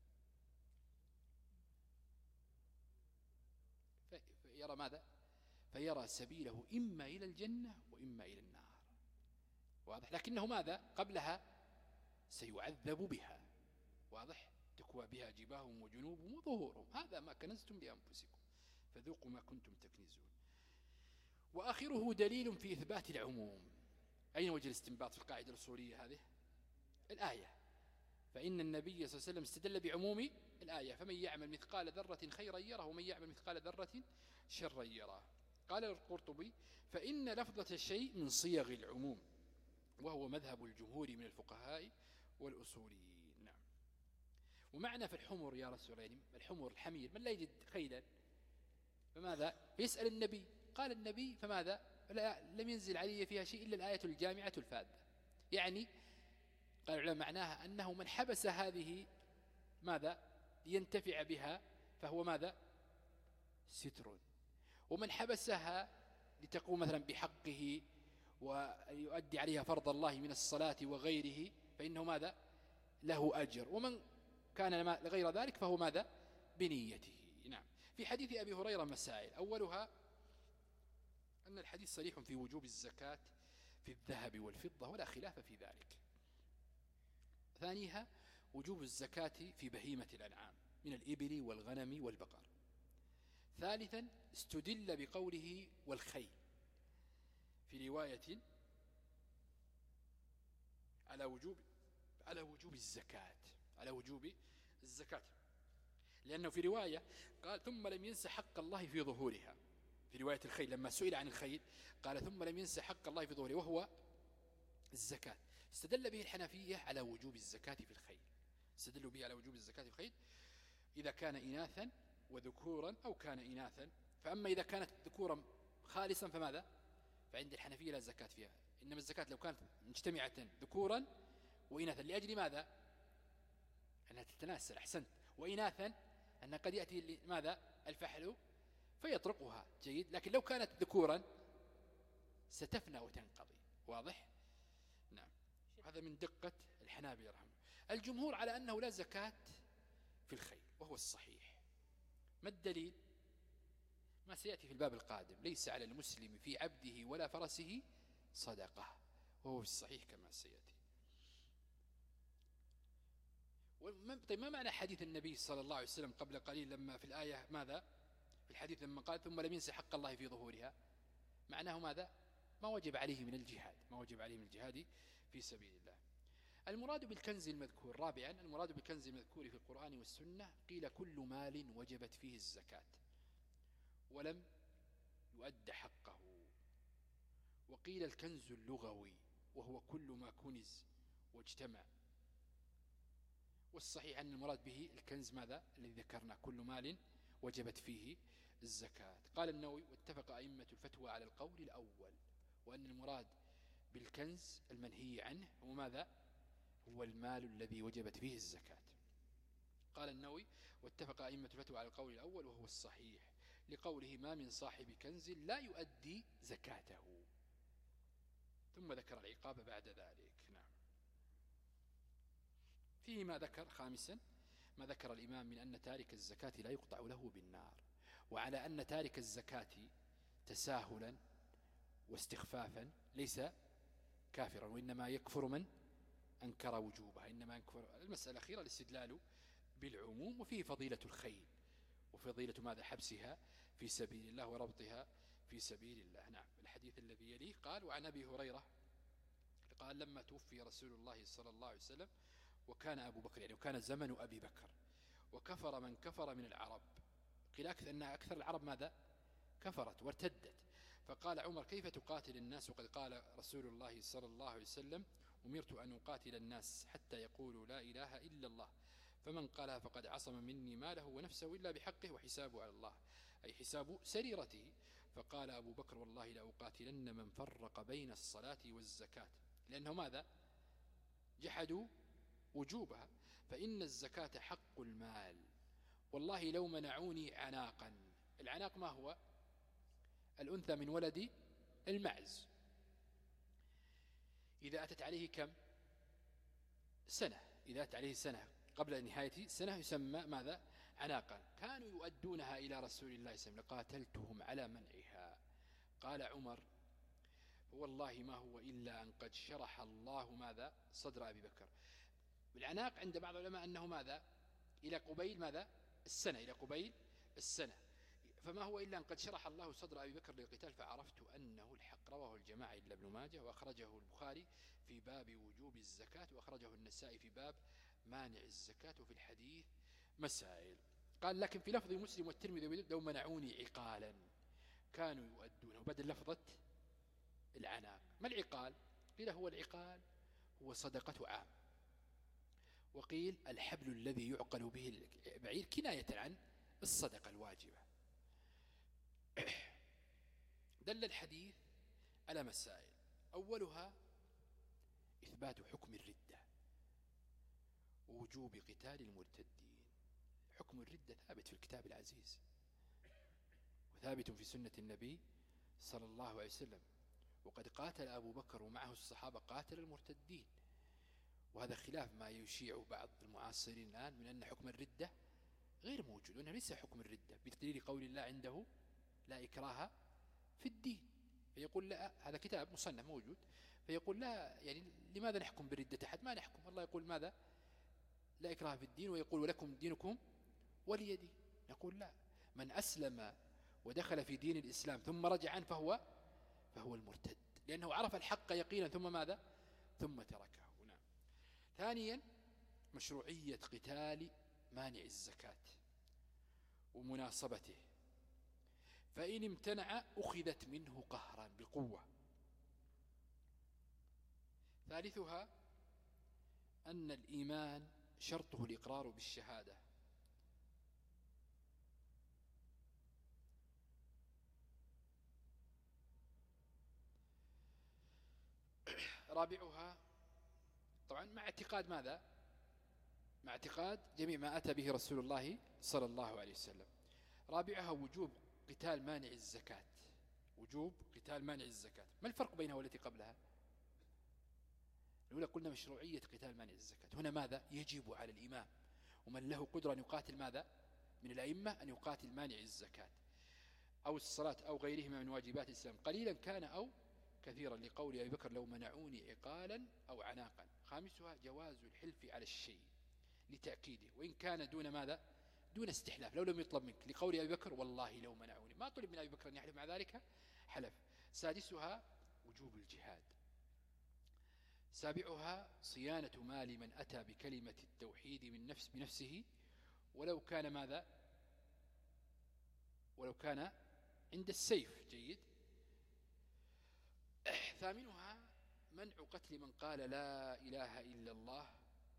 فيرى ماذا؟ فيرى سبيله إما إلى الجنة وإما إلى النار، واضح، لكنه ماذا؟ قبلها سيعذب بها، واضح، تكوى بها جباههم وجنوبهم وظهورهم، هذا ما كنزتم لأنفسكم فذوقوا ما كنتم تكنزون. وآخره دليل في إثبات العموم. أين وجه الاستنباط في القاعدة الأصولية هذه؟ الآية، فإن النبي صلى الله عليه وسلم استدل بعموم الآية فمن يعمل مثقال ذرة خيرا يره ومن يعمل مثقال ذرة شرا يره. قال القرطبي فإن لفظة الشيء من صيغ العموم، وهو مذهب الجمهور من الفقهاء والأصوليين. نعم. ومعنى في الحمر يا رسول الله، الحمر الحمير من لا يجد خيلا فماذا؟ يسأل النبي، قال النبي فماذا؟ لا لم ينزل علي فيها شيء إلا الآية الجامعة الفاذة، يعني قال العلماء معناها أنه من حبس هذه ماذا؟ لينتفع بها فهو ماذا؟ ستر، ومن حبسها لتقوم مثلا بحقه ويؤدي عليها فرض الله من الصلاة وغيره فإنه ماذا؟ له أجر، ومن كان لغير ذلك فهو ماذا؟ بنيته. نعم. في حديث أبي هريرة مسائل، أولها أن الحديث صريح في وجوب الزكاة في الذهب والفضة ولا خلاف في ذلك. ثانيها وجوب الزكاة في بهيمة الأنعام من الإبل والغنم والبقر. ثالثا استدل بقوله والخيل في رواية على وجوب على وجوب الزكاة على وجوب الزكاة لأنه في رواية قال ثم لم ينس حق الله في ظهورها، في رواية الخيل لما سئل عن الخيل قال ثم لم ينس حق الله في ظهوره وهو الزكاة. استدل به الحنفية على وجوب الزكاة في الخيل، استدلوا به على وجوب الزكاة في الخيل إذا كان إناثا وذكورا أو كان إناثا. فأما إذا كانت ذكورا خالصا فماذا؟ فعند الحنفية لا زكاة فيها، إنما الزكاة لو كانت مجتمعة ذكورا وإناثا. لأجل ماذا؟ أنها تتناسل. أحسنت. وإناثا أنها قد يأتي ماذا؟ الفحل فيطرقها. جيد. لكن لو كانت ذكورا ستفنى وتنقضي. واضح؟ نعم. هذا من دقة الحنابلة رحمه. الجمهور على أنه لا زكاة في الخيل وهو الصحيح. ما الدليل؟ ما سيأتي في الباب القادم: ليس على المسلم في عبده ولا فرسه صدقة، وهو في الصحيح كما سيأتي. طيب ما معنى حديث النبي صلى الله عليه وسلم قبل قليل لما في الآية ماذا؟ في الحديث لما قال ثم لم ينس حق الله في ظهورها، معناه ماذا؟ ما وجب عليه من الجهاد، ما وجب عليه من الجهاد في سبيل الله. المراد بالكنز المذكور. رابعا، المراد بالكنز المذكور في القرآن والسنة قيل كل مال وجبت فيه الزكاة ولم يؤد حقه، وقيل الكنز اللغوي وهو كل ما كنز واجتمع، والصحيح أن المراد به الكنز ماذا؟ الذي ذكرنا كل مال وجبت فيه الزكاة. قال النووي: واتفق أئمة الفتوى على القول الأول، وأن المراد بالكنز المنهي عنه هو ماذا؟ هو المال الذي وجبت فيه الزكاة. قال النووي: واتفق أئمة الفتوى على القول الأول وهو الصحيح، لقوله: ما من صاحب كنز لا يؤدي زكاته. ثم ذكر العقاب بعد ذلك. نعم. فيه ما ذكر. خامسا، ما ذكر الإمام من أن تارك الزكاة لا يقطع له بالنار، وعلى أن تارك الزكاة تساهلا واستخفافا ليس كافرا، وإنما يكفر من أنكر وجوبها. إنما يكفر. المسألة الأخيرة الاستدلال بالعموم، وفيه فضيلة الخيل وفضيلة ماذا؟ حبسها في سبيل الله وربطها في سبيل الله. نعم. الحديث الذي يليه قال: وعن أبي هريرة قال: لما توفي رسول الله صلى الله عليه وسلم وكان أبو بكر، يعني وكان زمن أبي بكر، وكفر من كفر من العرب. قيل أكثر أن أكثر العرب ماذا؟ كفرت وارتدت. فقال عمر: كيف تقاتل الناس وقد قال رسول الله صلى الله عليه وسلم: أمرت أن أقاتل الناس حتى يقولوا لا إله إلا الله، فمن قالها فقد عصم مني ماله ونفسه إلا بحقه وحسابه على الله، أي حساب سريرته. فقال أبو بكر: والله لأقاتلن من فرق بين الصلاة والزكاة، لأنه ماذا؟ جحدوا وجوبها، فإن الزكاة حق المال، والله لو منعوني عناقا. العناق ما هو؟ الأنثى من ولد المعز، إذا أتت عليه كم؟ سنة. إذا أتت عليه سنة قبل نهاية سنة يسمى ماذا؟ عناقا. كانوا يؤدونها إلى رسول الله صلى الله عليه وسلم لقاتلتهم على منعها. قال عمر: والله ما هو إلا أن قد شرح الله ماذا؟ صدر أبي بكر. بالعناق عند بعض العلماء أنه ماذا؟ إلى قبيل ماذا؟ السنة، إلى قبيل السنة. فما هو إلا أن قد شرح الله صدر أبي بكر للقتال، فعرفت أنه الحق. رواه الجماعة إلا ابن ماجه، وأخرجه البخاري في باب وجوب الزكاة، وأخرجه النسائي في باب مانع الزكاة، وفي الحديث مسائل. قال: لكن في لفظ مسلم والترمذي: لو منعوني عقالا كانوا يؤدونه، بدل لفظة العناق. ما العقال؟ قيل هو العقال هو صدقة عام، وقيل الحبل الذي يعقل به البعير كناية عن الصدقة الواجبة. دل الحديث على مسائل، أولها إثبات حكم الردة ووجوب قتال المرتدين. حكم الردة ثابت في الكتاب العزيز، وثابت في سنة النبي صلى الله عليه وسلم، وقد قاتل أبو بكر ومعه الصحابة قاتل المرتدين. وهذا خلاف ما يشيع بعض المعاصرين الآن من أن حكم الردة غير موجود، وأنه ليس حكم الردة، بدليل قول الله عنده: لا إكراه في الدين. فيقول لا، هذا كتاب مصنف موجود، فيقول لا، يعني لماذا نحكم بالردة أحد؟ ما نحكم. الله يقول ماذا؟ لا إكراه في الدين، ويقول: ولكم دينكم ولي دين. نقول لا، من أسلم ودخل في دين الإسلام ثم رجع عنه فهو فهو المرتد، لأنه عرف الحق يقينا ثم ماذا؟ ثم تركه. نعم. ثانيا مشروعية قتال مانع الزكاة ومناصبته، فإن امتنع أخذت منه قهرا بالقوة. ثالثها أن الإيمان شرطه الإقرار بالشهادة. رابعها طبعا مع اعتقاد ماذا؟ مع اعتقاد جميع ما أتى به رسول الله صلى الله عليه وسلم. رابعها وجوب قتال مانع الزكاة. وجوب قتال مانع الزكاة. ما الفرق بينها والتي قبلها؟ الأولى قلنا مشروعية قتال مانع الزكاة، هنا ماذا؟ يجب على الإمام ومن له قدرة أن يقاتل ماذا؟ من الأئمة أن يقاتل مانع الزكاة أو الصلاة أو غيرهما من واجبات الإسلام قليلا كان أو كثيرا، لقول أبي بكر لو منعوني عقالا أو عناقا. خامسها جواز الحلف على الشيء لتأكيده وإن كان دون ماذا؟ دون استحلاف، لو لم يطلب منك، لقول أبي بكر والله لو منعوني، ما طلب من أبي بكر أن يحلف مع ذلك حلف. سادسها وجوب الجهاد. سابعها صيانة مال من أتى بكلمة التوحيد من نفس بنفسه ولو كان ماذا؟ ولو كان عند السيف. جيد. ثامنها منع قتل من قال لا إله إلا الله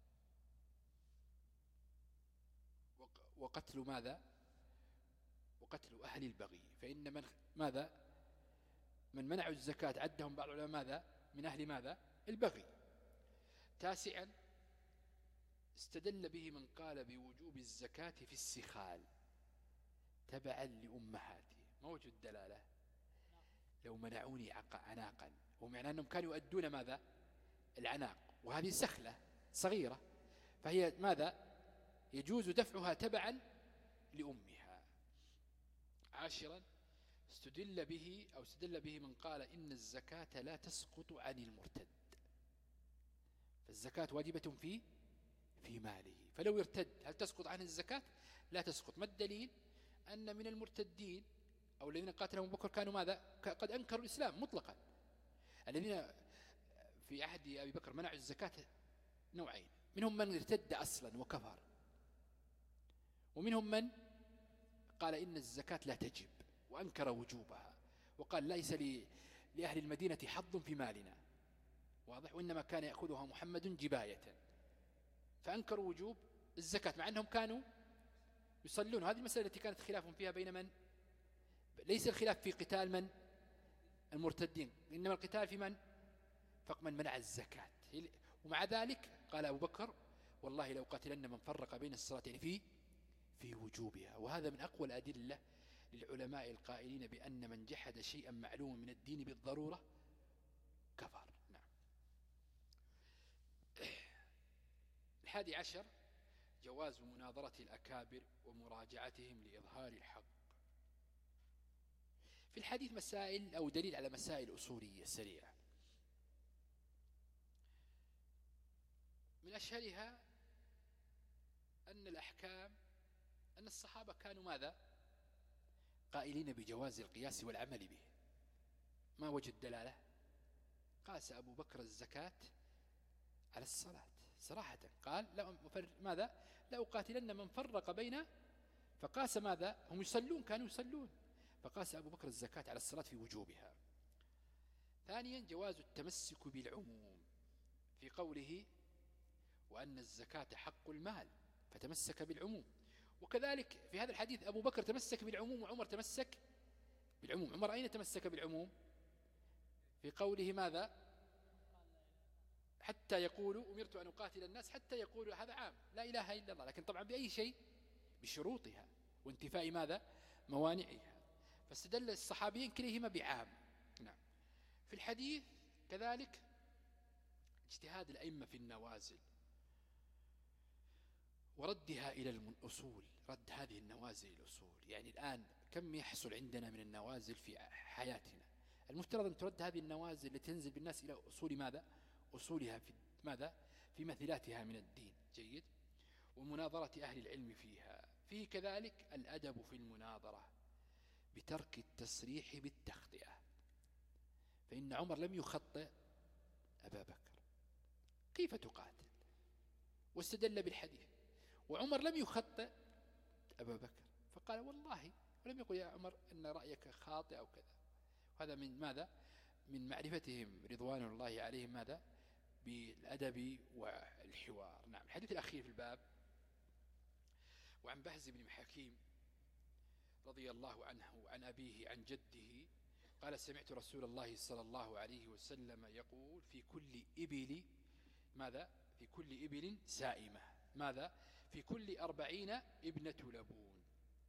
وقتل ماذا؟ وقتل أهل البغي، فإن من ماذا؟ من منعوا الزكاة عدهم بعض العلماء ماذا؟ من أهل ماذا؟ البغي. تاسعا استدل به من قال بوجوب الزكاة في السخال تبعا لأمهاته. ما وجه الدلالة؟ لو منعوني عناقا، ومعنى أنهم كانوا يؤدون ماذا؟ العناق، وهذه سخلة صغيرة، فهي ماذا؟ يجوز دفعها تبعا لأمها. عاشرا استدل به أو استدل به من قال إن الزكاة لا تسقط عن المرتد، فالزكاة واجبة في في ماله، فلو يرتد هل تسقط عنه الزكاة؟ لا تسقط. ما الدليل؟ أن من المرتدين أو الذين قاتلهم أبو بكر كانوا ماذا؟ قد أنكروا الإسلام مطلقا. الذين في عهد أبي بكر منعوا الزكاة نوعين، منهم من ارتد أصلا وكفر، ومنهم من قال إن الزكاة لا تجب وأنكر وجوبها وقال ليس لأهل المدينة حظ في مالنا، واضح، وإنما كان يأخذها محمد جباية، فأنكروا وجوب الزكاة مع أنهم كانوا يصلون. هذه المسألة التي كانت خلاف فيها بين من؟ ليس الخلاف في قتال من؟ المرتدين، إنما القتال في من؟ فق من منع الزكاة. ومع ذلك قال أبو بكر والله لو قاتلن من فرق بين الصلاتين في في وجوبها. وهذا من أقوى الأدلة للعلماء القائلين بأن من جحد شيئا معلوما من الدين بالضرورة كفر. نعم. الحادي عشر جواز مناظرة الأكابر ومراجعتهم لإظهار الحق. في الحديث مسائل أو دليل على مسائل أصولية سريعة، من أشهرها أن الأحكام أن الصحابة كانوا ماذا؟ قائلين بجواز القياس والعمل به. ما وجه الدلالة؟ قاس أبو بكر الزكاة على الصلاة صراحة، قال لا ماذا؟ لا أقاتلن من فرق بين، فقاس ماذا؟ هم يصلون، كانوا يصلون، فقاس أبو بكر الزكاة على الصلاة في وجوبها. ثانيا جواز التمسك بالعموم في قوله وأن الزكاة حق المال فتمسك بالعموم، وكذلك في هذا الحديث أبو بكر تمسك بالعموم وعمر تمسك بالعموم. عمر أين تمسك بالعموم؟ في قوله ماذا؟ حتى يقولوا أمرت أن أقاتل الناس حتى يقولوا، هذا عام لا إله إلا الله، لكن طبعا بأي شيء؟ بشروطها وانتفاء ماذا؟ موانعها. فاستدل الصحابيين كليهما بعام. نعم. في الحديث كذلك اجتهاد الأئمة في النوازل وردها إلى الأصول، رد هذه النوازل إلى الأصول. يعني الآن كم يحصل عندنا من النوازل في حياتنا؟ المفترض أن ترد هذه النوازل التي تنزل بالناس إلى أصول ماذا؟ أصولها في ماذا؟ في مثلاتها من الدين. جيد. ومناظرة أهل العلم فيها. فيه كذلك الأدب في المناظرة بترك التصريح بالتخطئة، فإن عمر لم يخطئ أبا بكر، كيف تقاتل؟ واستدل بالحديث. وعمر لم يخطئ أبا بكر فقال والله، ولم يقل يا عمر أن رأيك خاطئ أو كذا. وهذا من ماذا؟ من معرفتهم رضوان الله عليهم ماذا؟ بالأدب والحوار. نعم. الحديث الأخير في الباب وعن بهز بن حكيم رضي الله عنه عن أبيه عن جده قال سمعت رسول الله صلى الله عليه وسلم يقول في كل إبل ماذا في كل إبل سائمة ماذا في كل أربعين ابنة لبون.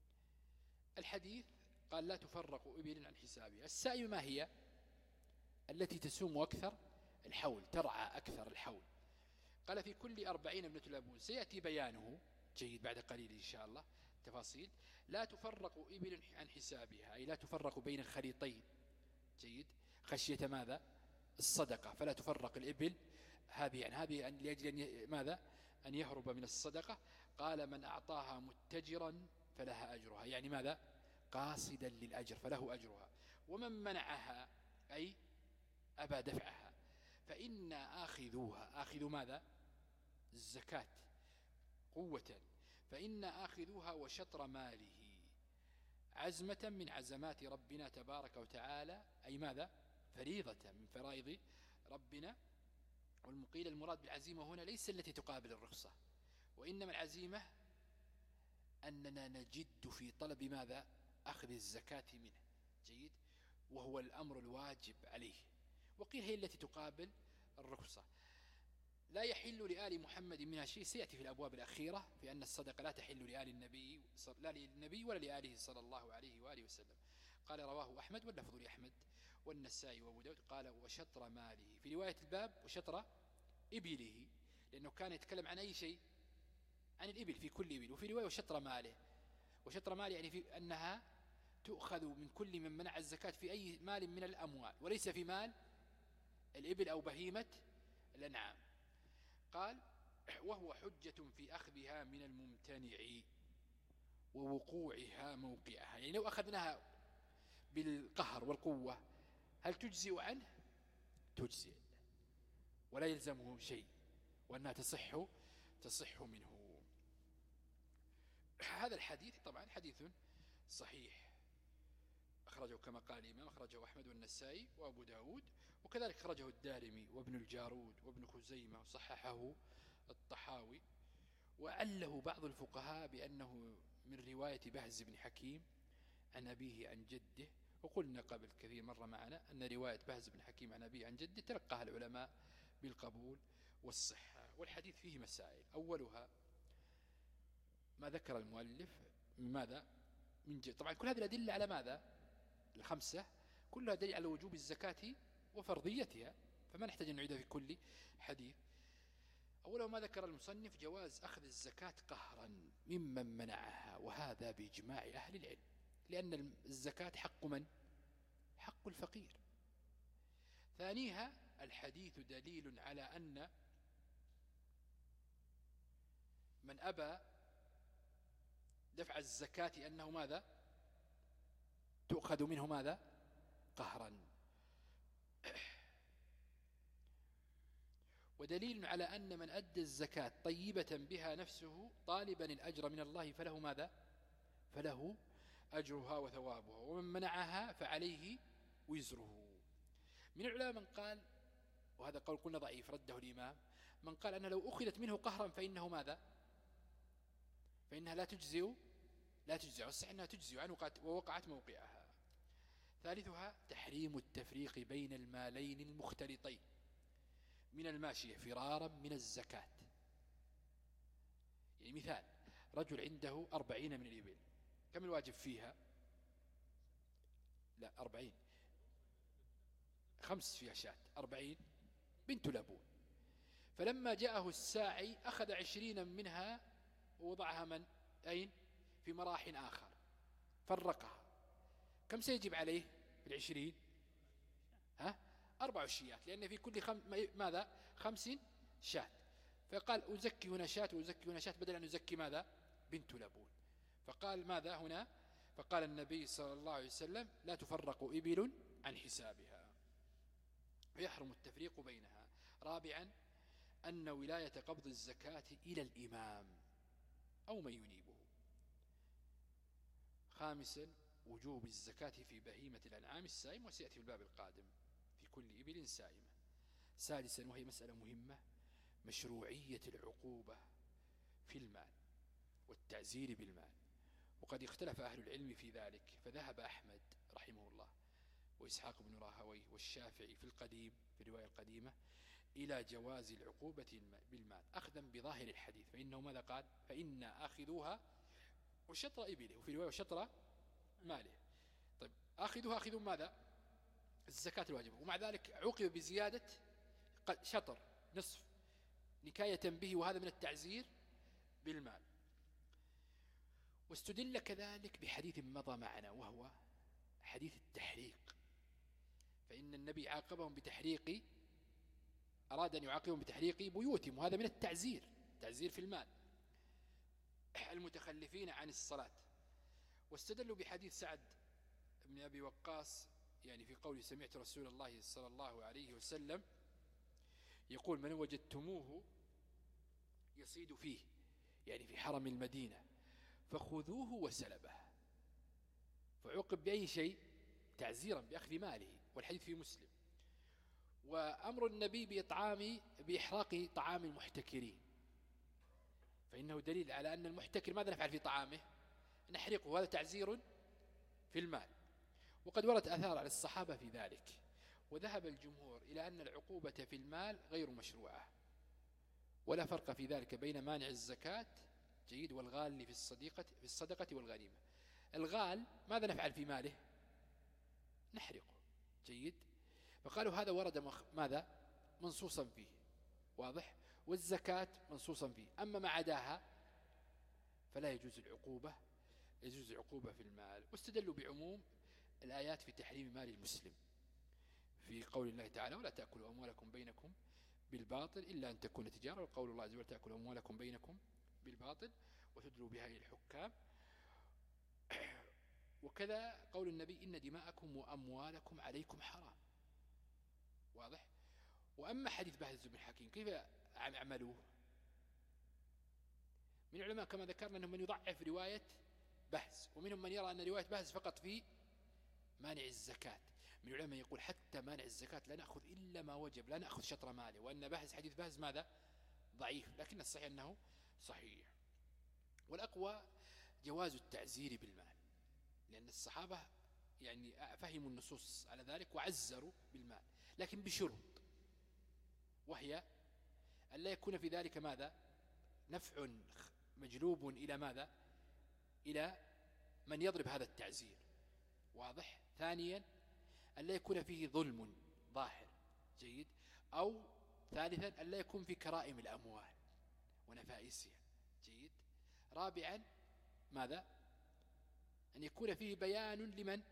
الحديث قال لا تفرق إبل عن حسابها. السائمة ما هي؟ التي تسوم أكثر الحول، ترعى أكثر الحول. قال في كل أربعين ابنة لبون، سيأتي بيانه جيد بعد قليل إن شاء الله تفاصيل. لا تفرق إبل عن حسابها أي لا تفرق بين الخليطين جيد خشية ماذا الصدقة، فلا تفرق الإبل هذه عن هذه لأجل أن ماذا أن يهرب من الصدقة. قال من أعطاها متجرا فلها أجرها، يعني ماذا قاصدا للأجر فله أجرها. ومن منعها أي أبى دفعها فإن آخذوها آخذوا ماذا الزكاة قوة فإن آخذوها وشطر ماله عزمة من عزمات ربنا تبارك وتعالى أي ماذا فريضة من فرائض ربنا. والمقيل المراد بالعزيمة هنا ليس التي تقابل الرخصة، وإنما العزيمة أننا نجد في طلب ماذا أخذ الزكاة منه جيد وهو الأمر الواجب عليه. وقيل هي التي تقابل الرخصة. لا يحل لآل محمد منها شيء، سيأتي في الأبواب الأخيرة في أن الصدقة لا تحل لآل النبي لا للنبي ولا لآله صلى الله عليه وآله وسلم. قال رواه أحمد واللفظ لأحمد والنسائي وأبو داود. قال وشطر ماله في رواية الباب وشطر إبله، لأنه كان يتكلم عن أي شيء عن الإبل في كل إبل. وفي رواية وشطر ماله وشطر ماله يعني في أنها تؤخذ من كل من منع الزكاة في أي مال من الأموال وليس في مال الإبل أو بهيمة الأنعام. قال وهو حجة في أخذها من الممتنع ووقوعها موقعها، يعني لو أخذناها بالقهر والقوة هل تجزئ عنه؟ تجزئ ولا يلزمه شيء وأنها تصح تصح منه. هذا الحديث طبعا حديث صحيح أخرجه كما قال الإمام أخرجه أحمد والنسائي وأبو داود، وكذلك أخرجه الدارمي وابن الجارود وابن خزيمة وصححه الطحاوي. وعله بعض الفقهاء بأنه من رواية بهز بن حكيم عن أبيه عن جده. وقلنا قبل كثير مرة معنا أن رواية بهز بن حكيم عن أبيه عن جده تلقاها العلماء بالقبول والصحة. والحديث فيه مسائل، أولها ما ذكر المؤلف من ماذا من جد. طبعا كل هذه الأدلة على ماذا الخمسة كلها دليل على وجوب الزكاة وفرضيتها، فما نحتاج أن نعيدها في كل حديث. أولا ما ذكر المصنف جواز أخذ الزكاة قهرا ممن منعها، وهذا بإجماع أهل العلم، لأن الزكاة حق من؟ حق الفقير. ثانيها الحديث دليل على أن من أبى دفع الزكاة أنه ماذا تؤخذ منه ماذا قهرا. ودليل على أن من أدى الزكاة طيبة بها نفسه طالبا الأجر من الله فله ماذا فله أجرها وثوابها، ومن منعها فعليه وزره. من العلماء من قال، وهذا قول قلنا ضعيف رده الإمام، من قال أن لو أخذت منه قهرا فإنه ماذا فإنها لا تجزئ لا تجزئ والصحيح أنها تجزئ عنه ووقعت موقعها. ثالثها تحريم التفريق بين المالين المختلطين من الماشية فرارا من الزكاة. يعني مثال رجل عنده أربعين من الإبل، كم الواجب فيها؟ لا أربعين، خمس فيها شاة، أربعين بنت لبون. فلما جاءه الساعي أخذ عشرين منها ووضعها من أين في مراح آخر فرقها، كم سيجب عليه في العشرين؟ ها أربع شيات، لأن في كل خم... ماذا خمس شات. فقال أزكي هنا شات وأزكي هنا شات بدل أن أزكي ماذا بنت لبون. فقال ماذا هنا؟ فقال النبي صلى الله عليه وسلم لا تفرق إبل عن حسابها، فيحرم التفريق بينها. رابعا أن ولاية قبض الزكاة إلى الإمام أو من ينيبه. خامسا وجوب الزكاة في بهيمة الأنعام السائمة، وسيأتي في الباب القادم في كل إبل سائمة. سادسا، وهي مسألة مهمة، مشروعية العقوبة في المال والتعزير بالمال. وقد اختلف أهل العلم في ذلك، فذهب أحمد رحمه الله وإسحاق بن راهويه والشافعي في القديم في الرواية القديمة إلى جواز العقوبة بالمال أخذا بظاهر الحديث، فإنه ماذا قال؟ فإن آخذوها وشطر إبله، وفي رواية وشطر ماله. طيب آخذوها أخذوا ماذا؟ الزكاة الواجبة، ومع ذلك عوقب بزيادة شطر نصف نكاية به، وهذا من التعزير بالمال. واستدل كذلك بحديث مضى معنا وهو حديث التحريق، فإن النبي عاقبهم بتحريق، أراد أن يعاقبهم بتحريق بيوتهم، وهذا من التعزير، تعزير في المال المتخلفين عن الصلاة. واستدلوا بحديث سعد بن أبي وقاص يعني في قوله سمعت رسول الله صلى الله عليه وسلم يقول من وجدتموه يصيد فيه يعني في حرم المدينة فخذوه وسلبه، فعوقب بأي شيء؟ تعزيرا بأخذ ماله، والحديث في مسلم. وأمر النبي بإطعام بإحراق طعام المحتكرين، فإنه دليل على أن المحتكر ماذا نفعل في طعامه؟ نحرقه، وهذا تعزير في المال. وقد وردت آثار على الصحابة في ذلك. وذهب الجمهور إلى أن العقوبة في المال غير مشروعة، ولا فرق في ذلك بين مانع الزكاة جيد والغال في الصدقة في الصدقة والغنيمة. الغال ماذا نفعل في ماله؟ نحرقه جيد، فقالوا هذا ورد ماذا؟ منصوصا فيه، واضح؟ والزكاة منصوصا فيه، أما ما عداها فلا يجوز العقوبة، يجوز العقوبة في المال. واستدلوا بعموم الآيات في تحريم مال المسلم في قول الله تعالى ولا تأكلوا أموالكم بينكم بالباطل إلا أن تكون تجارة، وقول الله عز وجل تأكلوا أموالكم بينكم بالباطل وتدلوا بها إلى الحكام. وكذا قول النبي إن دماءكم وأموالكم عليكم حرام، واضح؟ وأما حديث بهز بن حكيم كيف عملوه؟ من العلماء كما ذكرنا أنهم من يضعف رواية بهز، ومنهم من يرى أن رواية بهز فقط في مانع الزكاة. من العلماء يقول حتى مانع الزكاة لا نأخذ إلا ما وجب، لا نأخذ شطر ماله، وأن بهز حديث بهز ماذا؟ ضعيف، لكن الصحيح أنه صحيح. والأقوى جواز التعزير بالمال، لأن الصحابة يعني فهموا النصوص على ذلك وعزروا بالمال، لكن بشروط، وهي أن لا يكون في ذلك ماذا؟ نفع مجلوب إلى ماذا؟ إلى من يضرب هذا التعزير، واضح؟ ثانيا أن لا يكون فيه ظلم ظاهر جيد، أو ثالثا أن لا يكون في كرائم الأموال ونفائسها جيد. رابعا ماذا؟ أن يكون فيه بيان لمن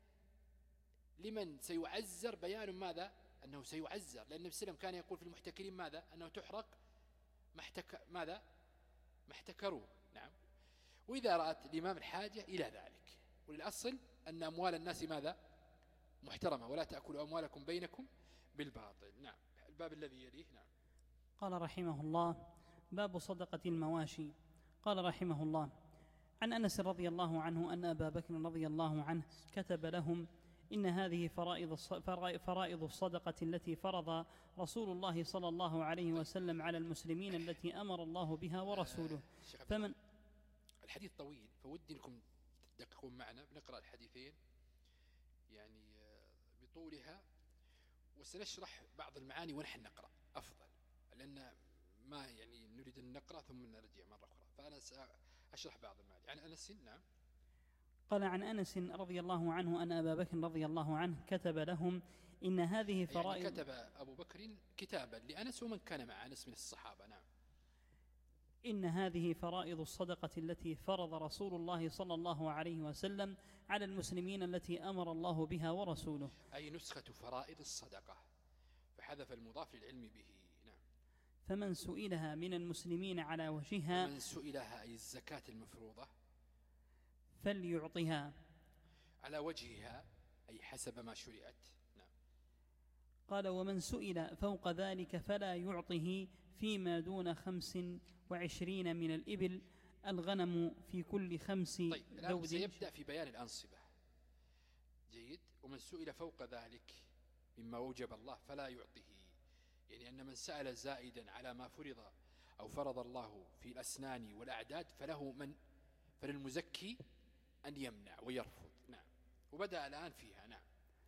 لمن سيعزر، بيان ماذا؟ أنه سيعزر، لأن النبي صلى الله عليه وسلم كان يقول في المحتكرين ماذا؟ أنه تحرق محتك ماذا؟ ما احتكروه. نعم. وإذا رأت الإمام الحاجة إلى ذلك، وللأصل أن أموال الناس ماذا؟ محترمة، ولا تأكلوا أموالكم بينكم بالباطل. نعم. الباب الذي يليه. نعم. قال رحمه الله باب صدقة المواشي. قال رحمه الله عن أنس رضي الله عنه أن أبا بكر رضي الله عنه كتب لهم إن هذه فرائض فرائض الصدقة التي فرض رسول الله صلى الله عليه وسلم على المسلمين التي أمر الله بها ورسوله. فمن الحديث طويل فودي أنكم تدققون معنا، بنقرأ الحديثين يعني بطولها، وسنشرح بعض المعاني ونحن نقرأ أفضل، لأن ما يعني نريد أن نقرأ ثم نرجع مرة أخرى، فأنا سأشرح بعض المعاني. عن أنس. نعم. قال عن أنس رضي الله عنه أن أبا بكر رضي الله عنه كتب لهم إن هذه فرائض، يعني كتب أبو بكر كتابا لأنس ومن كان مع أنس من الصحابة. نعم. إن هذه فرائض الصدقة التي فرض رسول الله صلى الله عليه وسلم على المسلمين التي أمر الله بها ورسوله، أي نسخة فرائض الصدقة، فحذف المضاف للعلم به. نعم. فمن سئلها من المسلمين على وجهها، من سئلها أي الزكاة المفروضة، فليعطها على وجهها أي حسب ما شرعت. نعم. قال ومن سئل فوق ذلك فلا يعطه فيما دون خمس وعشرين من الإبل، الغنم في كل خمس. طيب الآن سيبدأ في بيان الأنصبة جيد. ومن سئل فوق ذلك مما وجب الله فلا يعطه، يعني أن من سأل زائدا على ما فرض أو فرض الله في الأسنان والأعداد فله من فللمزكي أن يمنع ويرفض. نعم. وبدأ الآن فيها. نعم.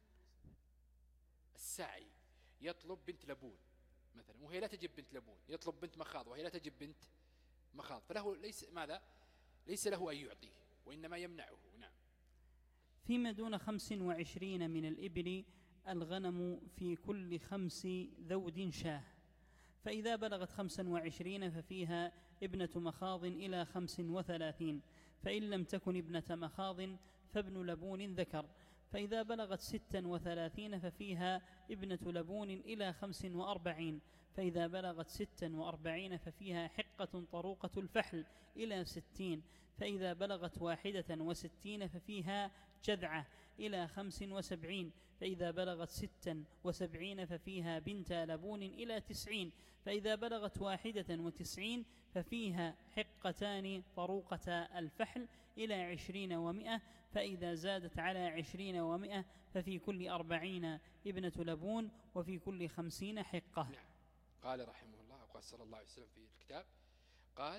السعي يطلب بنت لبون مثلا وهي لا تجب بنت لبون، يطلب بنت مخاض وهي لا تجب بنت مخاض، فله ليس ماذا ليس له أن يعطيه وإنما يمنعه. نعم. فيما دون خمس وعشرين من الإبل الغنم في كل خمس ذود شاه، فإذا بلغت خمسا وعشرين ففيها ابنة مخاض إلى خمس وثلاثين، فإن لم تكن ابنة مخاض فابن لبون ذكر، فإذا بلغت ستا وثلاثين ففيها ابنة لبون إلى خمس وأربعين، فإذا بلغت ستا وأربعين ففيها حقة طروقة الفحل إلى ستين، فإذا بلغت واحدة وستين ففيها جذعة إلى خمس وسبعين، فإذا بلغت ستا وسبعين ففيها بنت لبون إلى تسعين، فإذا بلغت واحدة وتسعين ففيها حقتان طروقة الفحل إلى عشرين ومئة، فإذا زادت على عشرين ومئة ففي كل أربعين ابنة لبون وفي كل خمسين حقة. نعم. قال رحمه الله وقال صلى الله عليه وسلم في الكتاب قال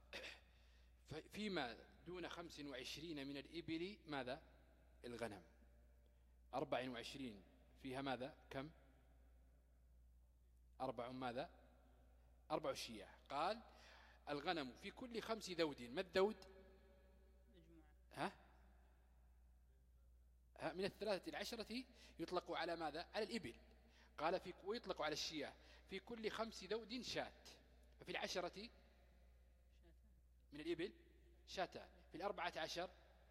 فيما دون خمس وعشرين من الإبل ماذا الغنم، أربع وعشرين فيها ماذا كم أربع ماذا أربع شياه. قال الغنم في كل خمس ذود. ما الذود؟ ها؟ ها من الثلاثة العشرة يطلق على ماذا على الإبل. قال في ويطلق على الشياه في كل خمس ذود شاة، ففي العشرة من الإبل شاتان، في الأربعة عشر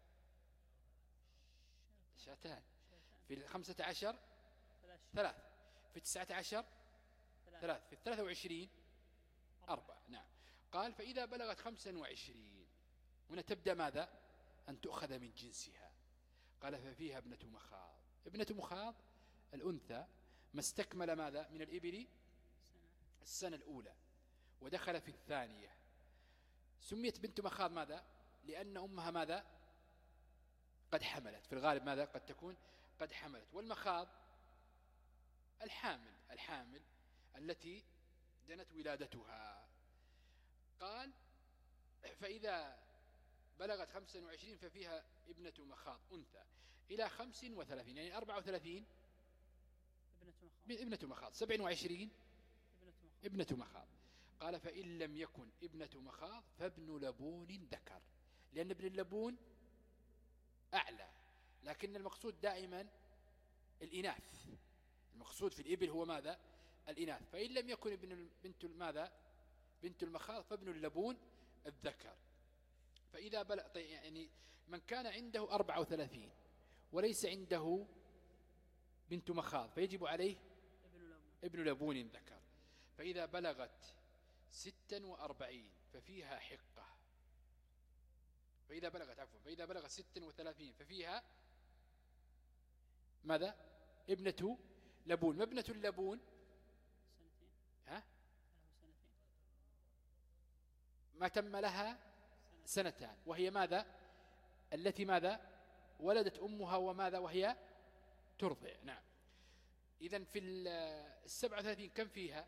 شاتان، في الخمسة عشر ثلاث، في التسعة عشر ثلاث، في الثلاثة وعشرين أربع. نعم. قال فإذا بلغت خمسا وعشرين هنا تبدأ ماذا أن تؤخذ من جنسها. قال ففيها ابنة مخاض. ابنة مخاض الأنثى ما استكمل ماذا من الإبل السنة الأولى ودخل في الثانية، سميت بنت مخاض ماذا لأن أمها ماذا قد حملت، في الغالب ماذا قد تكون قد حملت. والمخاض الحامل الحامل التي دنت ولادتها. قال فإذا بلغت خمسا وعشرين ففيها ابنة مخاض أنثى إلى خمس وثلاثين، يعني أربعة وثلاثين ابنة مخاض، سبع وعشرين ابنة مخاض. قال فإن لم يكن ابنة مخاض فابن لبون ذكر، لأن ابن اللبون أعلى، لكن المقصود دائما الإناث، المقصود في الإبل هو ماذا الإناث. فإن لم يكن ابن بنت ماذا بنت المخاض فابن اللبون الذكر. فإذا بلغ يعني من كان عنده أربعة وثلاثين وليس عنده بنت مخاض فيجب عليه ابن لبون ذكر. فإذا بلغت ستا وأربعين ففيها حقة، فإذا بلغت عفوا فإذا بلغت ستا وثلاثين ففيها ماذا ابنة لبون. ما ابنة اللبون ها ما تم لها سنتان، وهي ماذا التي ماذا ولدت أمها وماذا وهي ترضع. نعم. إذن في السبعة وثلاثين كم فيها؟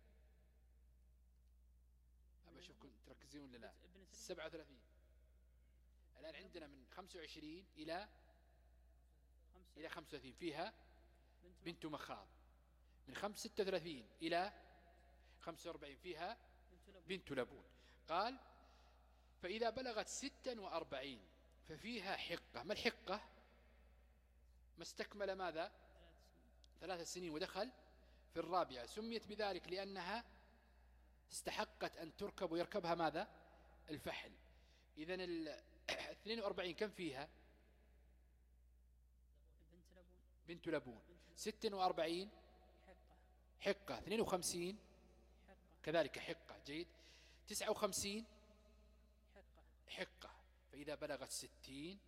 أبا أشوفكم تركزون ولا لا. السبعة وثلاثين الآن عندنا من خمسة وعشرين إلى إلى خمسة وثلاثين فيها بنت مخاض، من خمسة ستة وثلاثين إلى خمسة وأربعين فيها بنت لبون. قال فإذا بلغت ستا وأربعين ففيها حقة. ما الحقة؟ ما استكمل ماذا ثلاث سنين ودخل في الرابعة، سميت بذلك لأنها استحقت أن تركب ويركبها ماذا الفحل. إذن الاثنين وأربعين كم فيها بنت لبون، ست وأربعين حقة، اثنين وخمسين كذلك حقة. جيد. تسعة وخمسين حقة. فإذا بلغت ستين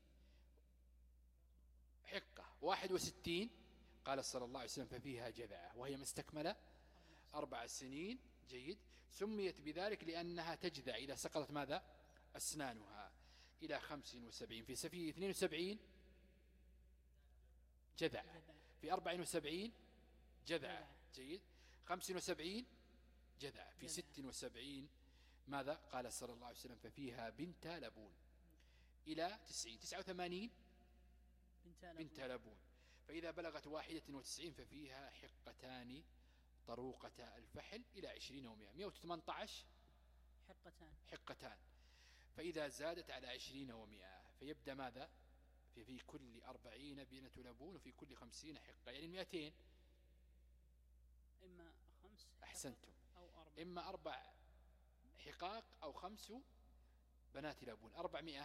حقة. واحد وستين قال صلى الله عليه وسلم ففيها جذعة، وهي ما استكمل أربع سنين. جيد. سميت بذلك لأنها تجذع إذا سقطت ماذا أسنانها. إلى خمس وسبعين في سفيه اثنين وسبعين جذع، في أربع وسبعين جذع. جيد. خمس وسبعين جذع. في ست وسبعين ماذا قال صلى الله عليه وسلم ففيها بنت لبون. إلى تسعين تسعة وثمانين بنت لبون. فإذا بلغت واحدة وتسعين ففيها حقتان طروقة الفحل إلى عشرين ومئة. مئة وثمانية عشر حقتان حقتان. فإذا زادت على عشرين ومئة فيبدأ ماذا في, في كل أربعين بنت لبون وفي كل خمسين حقة، يعني مئتين. إما خمس أحسنتم، أو أربع. إما أربع حقاق أو خمس بنات لبون. أربعمائة.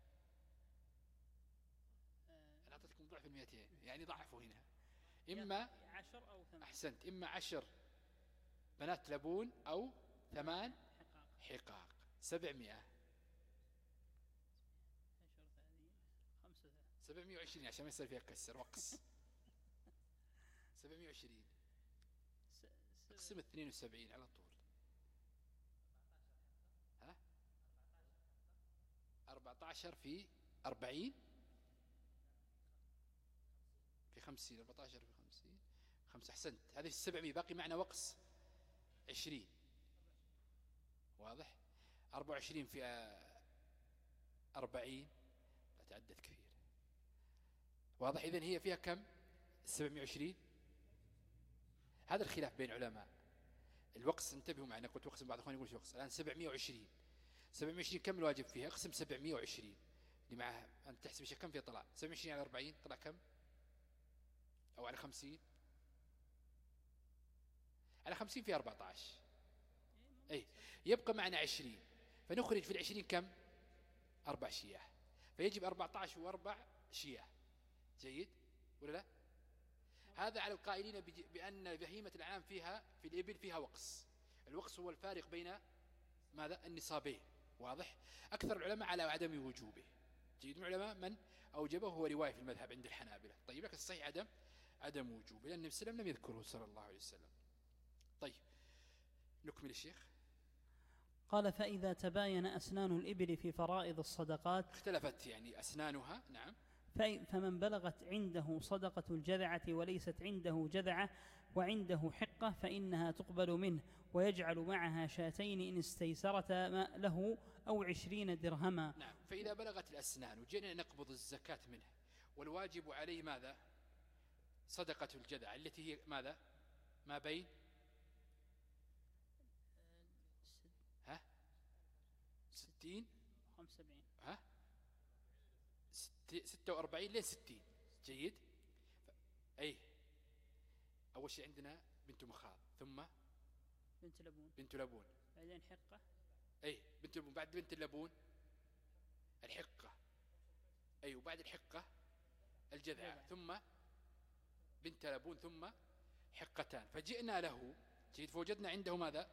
أنا أعطيتكم ضعف المئتين، يعني ضعفوا هنا. إما عشر أو ثمان. أحسنت، إما عشر بنات لبون أو ثمان حقاق. سبعمائة. سبعمائة وعشرين عشان ما يصير فيها كسر وقص. سبعمائة وعشرين اقسم اثنين وسبعين على طول. ها أربعة عشر في أربعين في خمسين. أربعة عشر في خمسين خمسة. أحسنت، هذه السبعمائة. باقي معنا وقص عشرين. واضح. أربعة وعشرين في أربعين لا تعدد كثير. واضح. إذن هي فيها كم؟ سبعمائة وعشرين. هذا الخلاف بين علماء الوقص. انتبهوا معنا، قلت وقص، بعض اخواني يقول شو وقص. الآن سبعمائة وعشرين. سبعمائة وعشرين كم الواجب فيها؟ اقسم سبعمائة وعشرين اللي معها أنت تحسب ايش كم فيها طلع؟ سبعمائة وعشرين على أربعين طلع كم؟ أو على خمسين؟ على خمسين في أربعة عشر. أي يبقى معنا عشرين، فنخرج في العشرين كم؟ أربع شياه. فيجب أربعة عشر وأربع شياه. جيد ولا لا؟ هذا على القائلين بأن بهيمة الأنعام فيها في الإبل فيها وقص. الوقص هو الفارق بين ماذا؟ النصابين. واضح. أكثر العلماء على عدم وجوبه. جيد. من العلماء من أوجبه هو رواية في المذهب عند الحنابلة. طيب، لكن الصحيح عدم عدم وجوبه، لأن النبي صلى الله عليه وسلم لم يذكره صلى الله عليه وسلم. طيب نكمل الشيخ. قال فإذا تباين أسنان الإبل في فرائض الصدقات. اختلفت يعني أسنانها. نعم. فمن بلغت عنده صدقة الجذعة وليست عنده جذعة وعنده حقة فإنها تقبل منه، ويجعل معها شاتين إن استيسرتا له أو عشرين درهما. نعم. فإذا بلغت الأسنان وجينا نقبض الزكاة منه، والواجب عليه ماذا؟ صدقة الجذعة التي هي ماذا؟ ما بين ها ستين خمسة وسبعين ها ستة وأربعين لين ستين. جيد. أي أول شيء عندنا بنت مخاض، ثم بنت لبون بنت لبون بعدين حقة. أي بنت لبون. بعد بنت اللبون الحقة. أي وبعد الحقة الجذعة، ثم بنت لبون، ثم حقتان. فجئنا له. جيد. فوجدنا عنده ماذا؟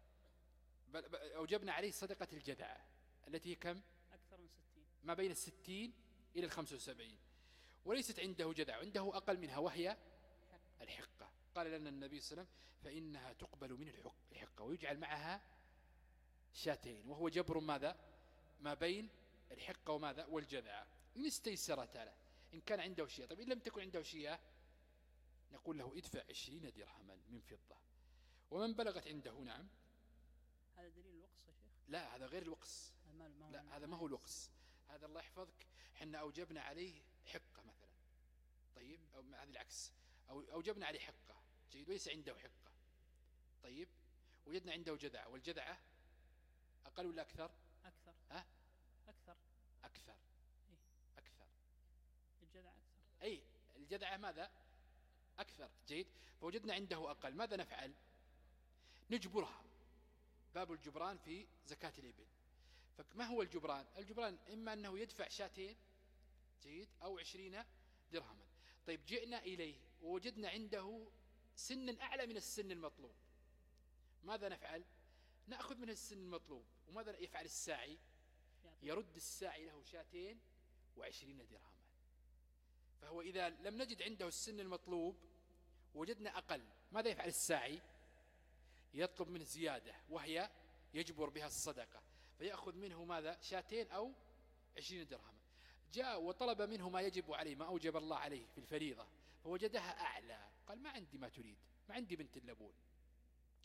أوجبنا عليه صدقة الجذعة التي كم؟ أكثر من ستين. ما بين الستين إلى الخمسة وسبعين. وليست عنده جذع، عنده أقل منها وهي الحقة. قال لنا النبي صلى الله عليه وسلم فإنها تقبل من الحقة ويجعل معها شاتين، وهو جبر ماذا؟ ما بين الحقة وماذا؟ والجذع. إن استيسرت له، إن كان عنده شيء. طيب إن لم تكن عنده شيء نقول له ادفع عشرين درهما من فضة. ومن بلغت عنده. نعم. هذا دليل الوقص يا شيخ؟ لا، هذا غير الوقص. لا، هذا ما هو الوقص. هذا الله يحفظك حنا أوجبنا عليه حقة مثلا. طيب. أو هذا العكس، أو أوجبنا عليه حقة. جيد. وليس عنده حقة. طيب. وجدنا عنده جذع، والجذعة أقل ولا أكثر؟ أكثر. ها؟ أكثر. أكثر. إيه؟ أكثر. الجذع أكثر. أي الجذعة ماذا؟ أكثر. جيد. فوجدنا عنده أقل. ماذا نفعل؟ نجبرها. باب الجبران في زكاة الإبل. فما هو الجبران؟ الجبران إما أنه يدفع شاتين. جيد. أو عشرين درهما. طيب جئنا إليه ووجدنا عنده سن أعلى من السن المطلوب. ماذا نفعل؟ نأخذ منه السن المطلوب. وماذا يفعل الساعي؟ يرد الساعي له شاتين وعشرين درهما. فهو إذا لم نجد عنده السن المطلوب وجدنا أقل، ماذا يفعل الساعي؟ يطلب منه زيادة، وهي يجبر بها الصدقة، فيأخذ منه ماذا؟ شاتين أو عشرين درهما. جاء وطلب منه ما يجب عليه، ما أوجب الله عليه في الفريضة، فوجدها أعلى. قال ما عندي ما تريد، ما عندي بنت اللبون.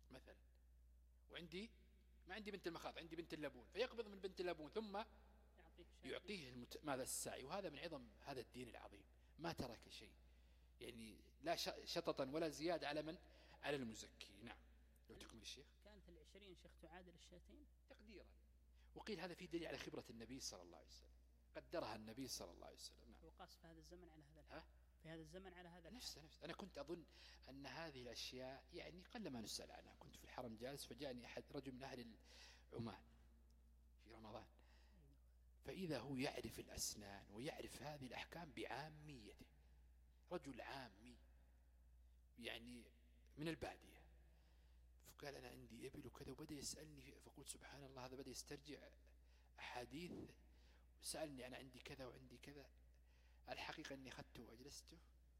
مثلا، وعندي ما عندي بنت المخاض، عندي بنت اللبون، فيقبض من بنت اللبون ثم يعطيه المت... ماذا السعي. وهذا من عظم هذا الدين العظيم، ما ترك شيء، يعني لا شططا ولا زيادة على من؟ على المزكي. نعم. لو تكمل الشيخ. كانت العشرين شيخ تعادل الشاتين تقديرا، وقيل هذا في دليل على خبرة النبي صلى الله عليه وسلم، قدرها النبي صلى الله عليه وسلم. نعم. وقاس في هذا الزمن على هذا الحال، في هذا الزمن على هذا الحال. نفس نفس أنا كنت أظن أن هذه الأشياء يعني قل ما نسأل عنها. كنت في الحرم جالس، فجاءني أحد رجل من أهل عمان في رمضان، فإذا هو يعرف الأسنان ويعرف هذه الأحكام بعاميته، رجل عامي يعني من البادية. فقال أنا عندي إبل وكذا، وبدأ يسألني، فقلت سبحان الله، هذا بدأ يسترجع أحاديث، سألني أنا عندي كذا وعندي كذا. الحقيقة أني أخذته وأجلسته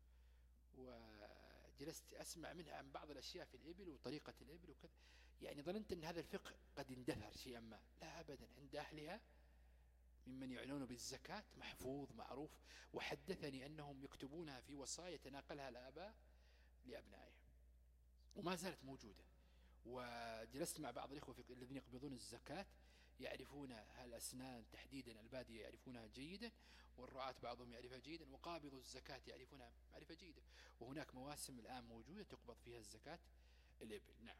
وجلست أسمع منها عن بعض الأشياء في الإبل وطريقة الإبل وكذا، يعني ظننت أن هذا الفقه قد اندثر شيئا ما. لا أبدا، عند أهلها ممن يعنون بالزكاة محفوظ معروف، وحدثني أنهم يكتبونها في وصايا تناقلها الآباء لأبنائهم، وما زالت موجودة. وجلست مع بعض الإخوة الذين يقبضون الزكاة يعرفون هالأسنان تحديدا، البادية يعرفونها جيدا، والرعاة بعضهم يعرفها جيدا، وقابض الزكاة يعرفونها معرفة جيدة. وهناك مواسم الآن موجودة تقبض فيها الزكاة الإبل. نعم.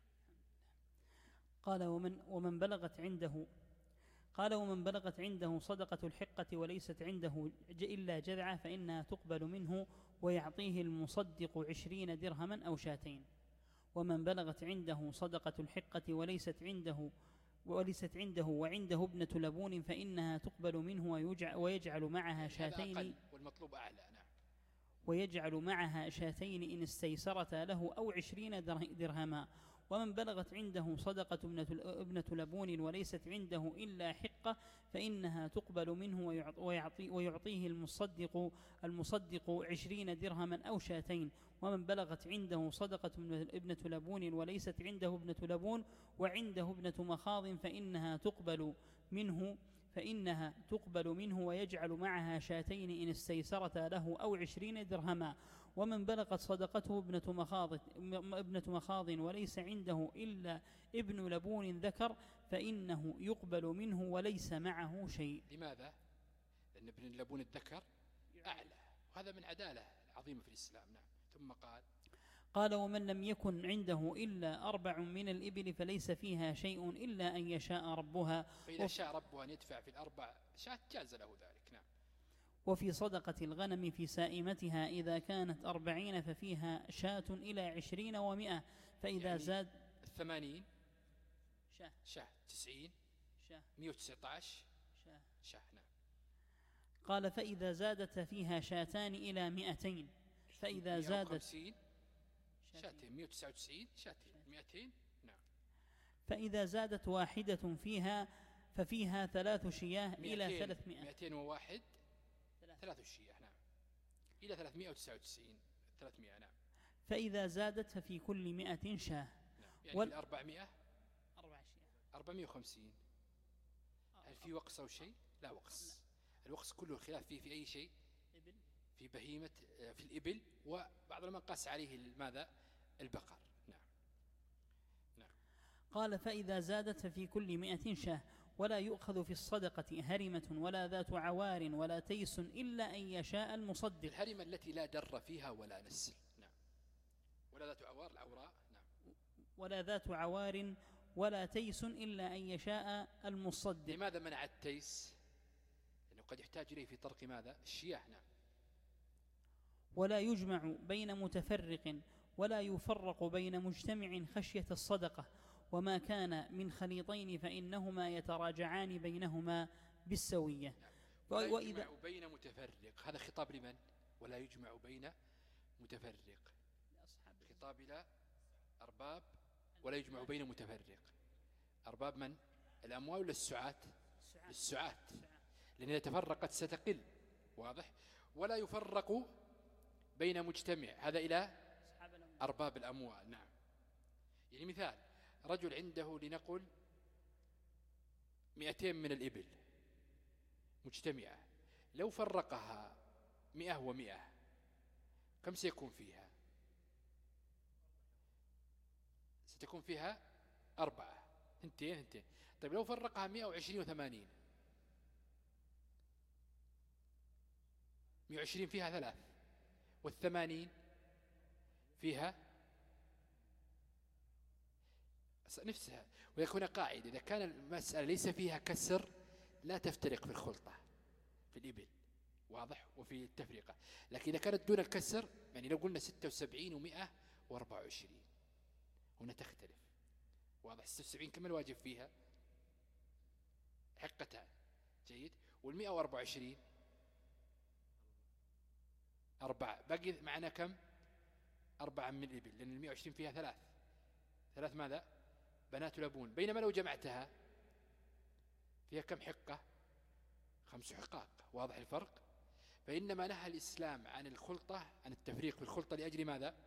قال ومن, ومن بلغت عنده قال ومن بلغت عنده صدقة الحقة وليست عنده إلا جذعة فإنها تقبل منه ويعطيه المصدق عشرين درهما أو شاتين. ومن بلغت عنده صدقة الحقة وليست عنده وليست عنده وعنده ابنة لبون فإنها تقبل منه ويجعل معها شاتين، والمطلوب أعلى. نعم. ويجعل معها شاتين إن استيسرتا له أو عشرين درهما. ومن بلغت عنده صدقة ابنة لبون وليست عنده إلا حقة فإنها تقبل منه ويعطي ويعطيه المصدق المصدق عشرين درهما أو شاتين. ومن بلغت عنده صدقة ابنة لبون وليست عنده ابنة لبون وعنده ابنة مخاض فإنها تقبل منه فإنها تقبل منه ويجعل معها شاتين إن استيسرتا له أو عشرين درهما. ومن بلغت صدقته ابنة مخاض ابنة مخاض وليس عنده إلا ابن لبون ذكر فإنه يقبل منه وليس معه شيء. لماذا؟ لأن ابن اللبون الذكر أعلى، وهذا من عدالة عظيمة في الإسلام. نعم. ثم قال قال ومن لم يكن عنده إلا أربع من الإبل فليس فيها شيء إلا أن يشاء ربها، فإذا شاء ربها أن يدفع في الأربع شاة جاز له ذلك. نعم. وفي صدقة الغنم في سائمتها إذا كانت أربعين ففيها شاة إلى عشرين ومئة، فإذا يعني زاد الثمانين شاة شاة تسعين شاة مئة وتسعة عشر شاة شاة. نعم. قال فإذا زادت فيها شاتان إلى مئتين، فإذا زادت شاتين مئة وتسعة وتسعين شاتين مئتين. نعم. فإذا زادت واحدة فيها ففيها ثلاث شياه إلى ثلاثمائة مئتين وواحد ثلاث شياه. نعم. إلى ثلاثمائة وتسعة وتسعين ثلاثمائة. نعم. فإذا زادت ففي كل مئة شاه. نعم. يعني وال... أربعمائة أربع شياه أربعمائة وخمسين. هل في وقص أو شيء؟ لا وقص. لا. الوقص كله الخلاف فيه في أي شيء؟ إبل. في بهيمة في الإبل، وبعض من قاس عليه ماذا؟ البقر. نعم. نعم. قال فإذا زادت ففي كل مئة شاه ولا يؤخذ في الصدقة هرمة ولا ذات عوار ولا تيس إلا أن يشاء المصدق. الهرمة التي لا در فيها ولا نسل. نعم. ولا ذات عوار العوراء. نعم. ولا ذات عوار ولا تيس إلا أن يشاء المصدق. لماذا منع التيس؟ لأنه قد يحتاج إليه في طرق ماذا؟ الشياه. نعم. ولا يجمع بين متفرق ولا يفرق بين مجتمع خشية الصدقة، وما كان من خليطين فإنهما يتراجعان بينهما بالسوية. نعم. ولا وإذا يجمع بين متفرق، هذا خطاب لمن؟ ولا يجمع بين متفرق، خطاب إلى أرباب. ولا يجمع بين متفرق، أرباب من؟ الأموال ولا السعات؟ السعات، لأن إذا تفرقت ستقل. واضح. ولا يفرق بين مجتمع، هذا إلى أرباب الأموال. نعم. يعني مثال، رجل عنده لنقل مئتين من الإبل مجتمعة، لو فرقها مئة ومئة كم سيكون فيها؟ ستكون فيها أربعة، هنتين هنتين. طيب لو فرقها مئة وعشرين وثمانين، مئة وعشرين فيها ثلاث، والثمانين فيها نفسها. ويكون قاعدة: إذا كان المسألة ليس فيها كسر لا تفترق في الخلطة في الإبل، واضح، وفي التفريقة. لكن إذا كانت دون الكسر، يعني لو قلنا ستة وسبعين ومئة واربعة وعشرين، هنا تختلف، واضح. ستة وسبعين كم الواجب فيها؟ حقتان، جيد. والمئة واربعة وعشرين أربعة، باقي معنا كم؟ أربعة من الإبل، لأن المئة وعشرين فيها ثلاث، ثلاث ماذا؟ بنات لبون. بينما لو جمعتها فيها كم حقة؟ خمس حقاق، واضح الفرق. فإنما نهى الإسلام عن الخلطة، عن التفريق في الخلطة، لأجل ماذا؟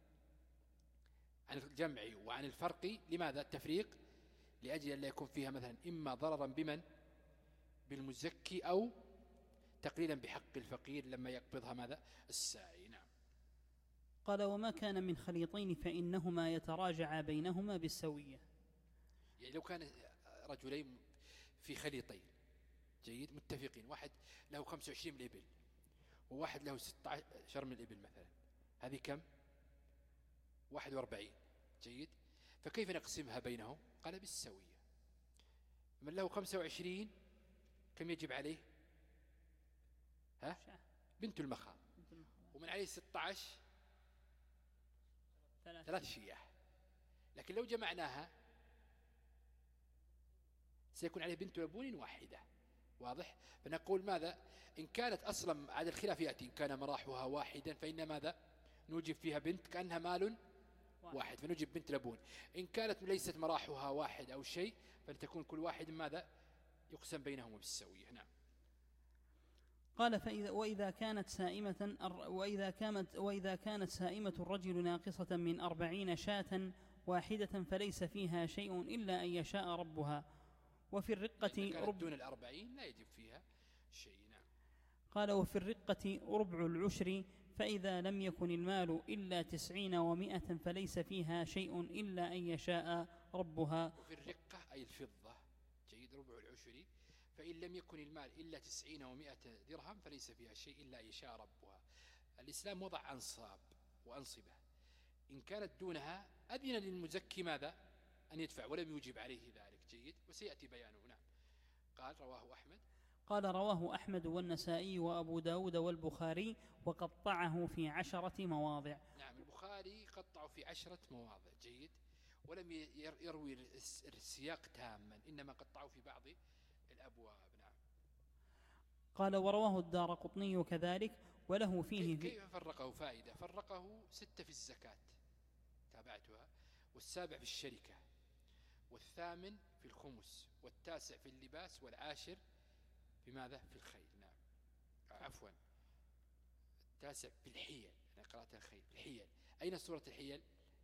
عن الجمع وعن الفرق. لماذا التفريق؟ لأجل أن لا يكون فيها مثلا إما ضررا بمن؟ بالمزكي، أو تقليلا بحق الفقير لما يقبضها ماذا؟ الساعي. نعم. قال: وما كان من خليطين فإنهما يتراجعا بينهما بالسوية. يعني لو كان رجلين في خليطين، جيد، متفقين، واحد له خمسة وعشرين من الإبل وواحد له ستة عشر من الإبل مثلا، هذه كم؟ واحد واربعين، جيد. فكيف نقسمها بينهم؟ قال: بالسوية. من له خمسة وعشرين كم يجب عليه؟ ها؟ بنت المخاض. ومن عليه ستة عشر ثلاث شياح. لكن لو جمعناها سيكون عليه بنت لبون واحدة، واضح. فنقول ماذا؟ إن كانت أصلا عاد الخلاف يأتي، إن كان مراحها واحدا فإن ماذا؟ نوجب فيها بنت كأنها مال واحد، فنوجب بنت لبون. إن كانت ليست مراحها واحد أو شيء فلتكون كل واحد ماذا؟ يقسم بينهم بالسوية. نعم. قال: فإذا وإذا كانت سائمة وإذا كانت وإذا كانت سائمة الرجل ناقصة من أربعين شاة واحدة فليس فيها شيء إلا أن يشاء ربها. وفي الرقة رب دون الأربعين لا يجب فيها شيء. نعم. قال: وفي الرقة ربع العشر، فإذا لم يكن المال إلا تسعين ومائة فليس فيها شيء إلا أن يشاء ربها. وفي الرقة أي الفضة، جيد، ربع العشر، فإن لم يكن المال إلا تسعين ومائة درهم فليس فيها شيء إلا أن يشاء ربها. الإسلام وضع أنصاب وأنصبة، إن كانت دونها أذن للمزكي ماذا؟ أن يدفع، ولم يوجب عليه ذلك، جيد، وسيأتي بيانه. نعم. قال: رواه أحمد. قال: رواه أحمد والنسائي وأبو داود والبخاري، وقطعه في عشرة مواضع. نعم، البخاري قطعه في عشرة مواضع، جيد، ولم يروي السياق تاما، إنما قطعه في بعض الأبواب. نعم. قال: ورواه الدارقطني كذلك، وله فيه في كيف فرقه؟ فائدة، فرقه: ستة في الزكاة تابعتها، والسابع في الشركة، والثامن في الخمس، والتاسع في اللباس، والعاشر في ماذا؟ في الخيل. نعم، عفوا، التاسع في الحيل، أنا قرأت الخيل، الحيل. أين سورة الحيل؟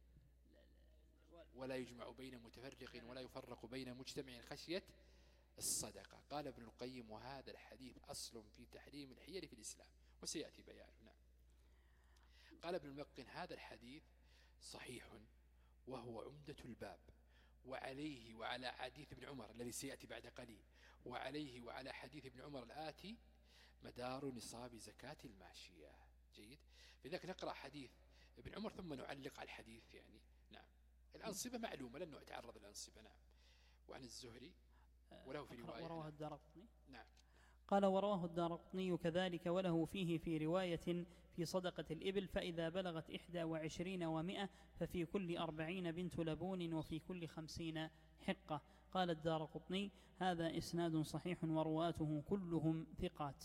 ولا يجمع بين متفرق ولا يفرق بين مجتمع خشية الصدقة. قال ابن القيم: وهذا الحديث أصل في تحريم الحيل في الإسلام، وسيأتي بيانه. نعم. قال ابن الملقن: هذا الحديث صحيح وهو عمدة الباب، وعليه وعلى حديث ابن عمر الذي سيأتي بعد قليل، وعليه وعلى حديث ابن عمر الآتي مدار نصاب زكاة الماشية. جيد. لذلك نقرأ حديث ابن عمر ثم نعلق على الحديث يعني. نعم. الأنصبة معلومة، لن نتعرض الأنصبة. نعم. وعن الزهري وله في رواية. ورواه الدارقطني. نعم. قال: ورواه الدارقطني كذلك، وله فيه في رواية في صدقة الإبل: فإذا بلغت إحدى وعشرين ومائة ففي كل أربعين بنت لبون وفي كل خمسين حقة. قال الدارقطني: هذا إسناد صحيح ورواته كلهم ثقات.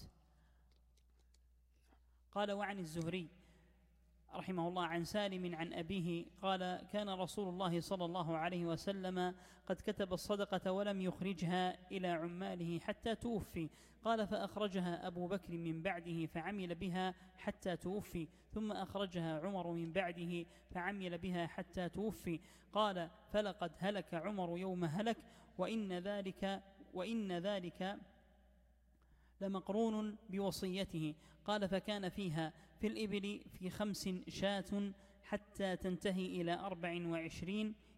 قال: وعن الزهري رحمه الله عن سالم عن أبيه قال: كان رسول الله صلى الله عليه وسلم قد كتب الصدقة ولم يخرجها إلى عماله حتى توفي. قال: فأخرجها أبو بكر من بعده فعمل بها حتى توفي، ثم أخرجها عمر من بعده فعمل بها حتى توفي. قال: فلقد هلك عمر يوم هلك، وإن ذلك وإن ذلك لمقرون بوصيته. قال: فكان فيها في الإبل في خمس شاة حتى تنتهي إلى أربع وعشرين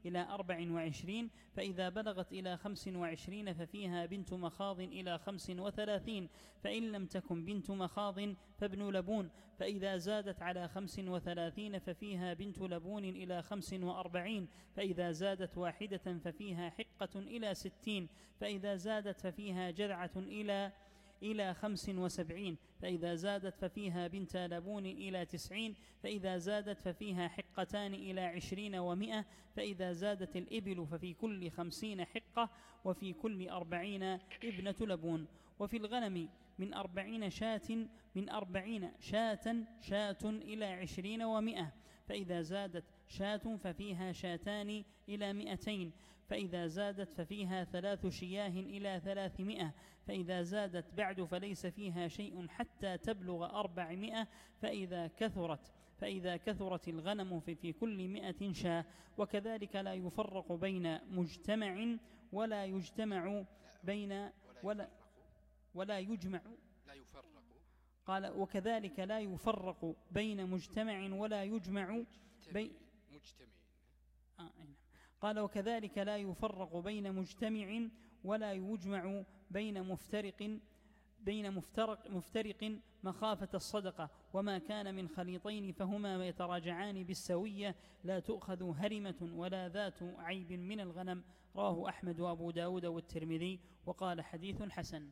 إلى أربع وعشرين، فإذا بلغت إلى خمس وعشرين ففيها بنت مخاض إلى خمس وثلاثين، فإن لم تكن بنت مخاض فابن لبون، فإذا زادت على خمس وثلاثين ففيها بنت لبون إلى خمس وأربعين، فإذا زادت واحدة ففيها حقة إلى ستين، فإذا زادت ففيها جذعة إلى إلى خمس وسبعين، فإذا زادت ففيها بنت لبون إلى تسعين، فإذا زادت ففيها حقتان إلى عشرين ومئة، فإذا زادت الإبل ففي كل خمسين حقة، وفي كل أربعين ابنة لبون. وفي الغنم من أربعين شاة من أربعين شاة شاة إلى عشرين ومئة، فإذا زادت شاة ففيها شاتان إلى مئتين، فإذا زادت ففيها ثلاث شياه إلى ثلاثمائة، فإذا زادت بعد فليس فيها شيء حتى تبلغ أربعمائة، فإذا كثرت فإذا كثرت الغنم في كل مئة شاة. وكذلك لا يفرق بين مجتمع ولا يجتمع بين ولا ولا يجمع لا يفرق قال وكذلك لا يفرق بين مجتمع ولا يجمع بين مجتمع آه قال وكذلك لا يفرق بين مجتمع ولا يجمع بين مفترق بين مفترق, مفترق مخافة الصدقة، وما كان من خليطين فهما يتراجعان بالسوية، لا تؤخذ هرمة ولا ذات عيب من الغنم. رواه أحمد وأبو داود والترمذي وقال حديث حسن.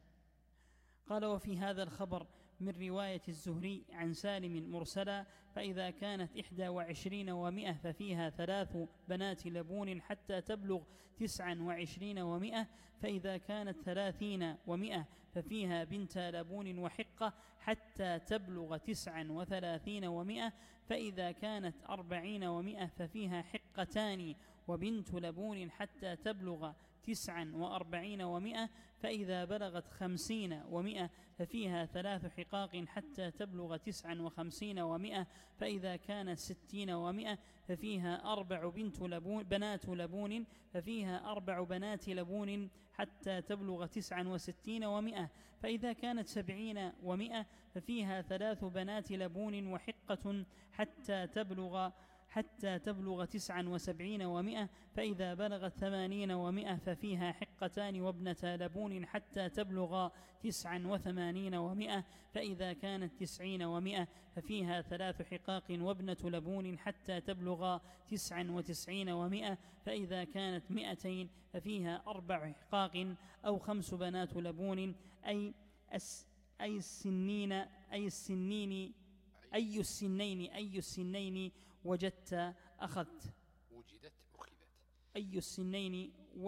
قال وفي هذا الخبر من رواية الزهري عن سالم مرسلا: فإذا كانت إحدى وعشرين ومئة ففيها ثلاث بنات لبون حتى تبلغ تسعا وعشرين ومئة، فإذا كانت ثلاثين ومئة ففيها بنت لبون وحقة حتى تبلغ تسعا وثلاثين ومئة، فإذا كانت أربعين ومئة ففيها حقتان وبنت لبون حتى تبلغ تسعا وأربعين ومئة، فإذا بلغت خمسين ومئة ففيها ثلاث حقاق حتى تبلغ تسعا وخمسين ومئة، فإذا كانت ستين ومئة ففيها أربع بنت لبون بنات لبون ففيها أربع بنات لبون حتى تبلغ تسعا وستين ومئة، فإذا كانت سبعين ومئة ففيها ثلاث بنات لبون وحقة حتى تبلغ حتى تبلغ تسعا وسبعين ومئة، فإذا بلغت ثمانين ومئة ففيها حقتان وابنتا لبون حتى تبلغ تسعا وثمانين ومئة، فإذا كانت تسعين ومئة ففيها ثلاث حقاق وابنة لبون حتى تبلغ تسعا وتسعين ومئة، فإذا كانت مئتين ففيها أربع حقاق أو خمس بنات لبون، أي أس أي السنين أي السنين أي السنين أي السنين وجدت أخذت وجدت أخذت أي السنين و...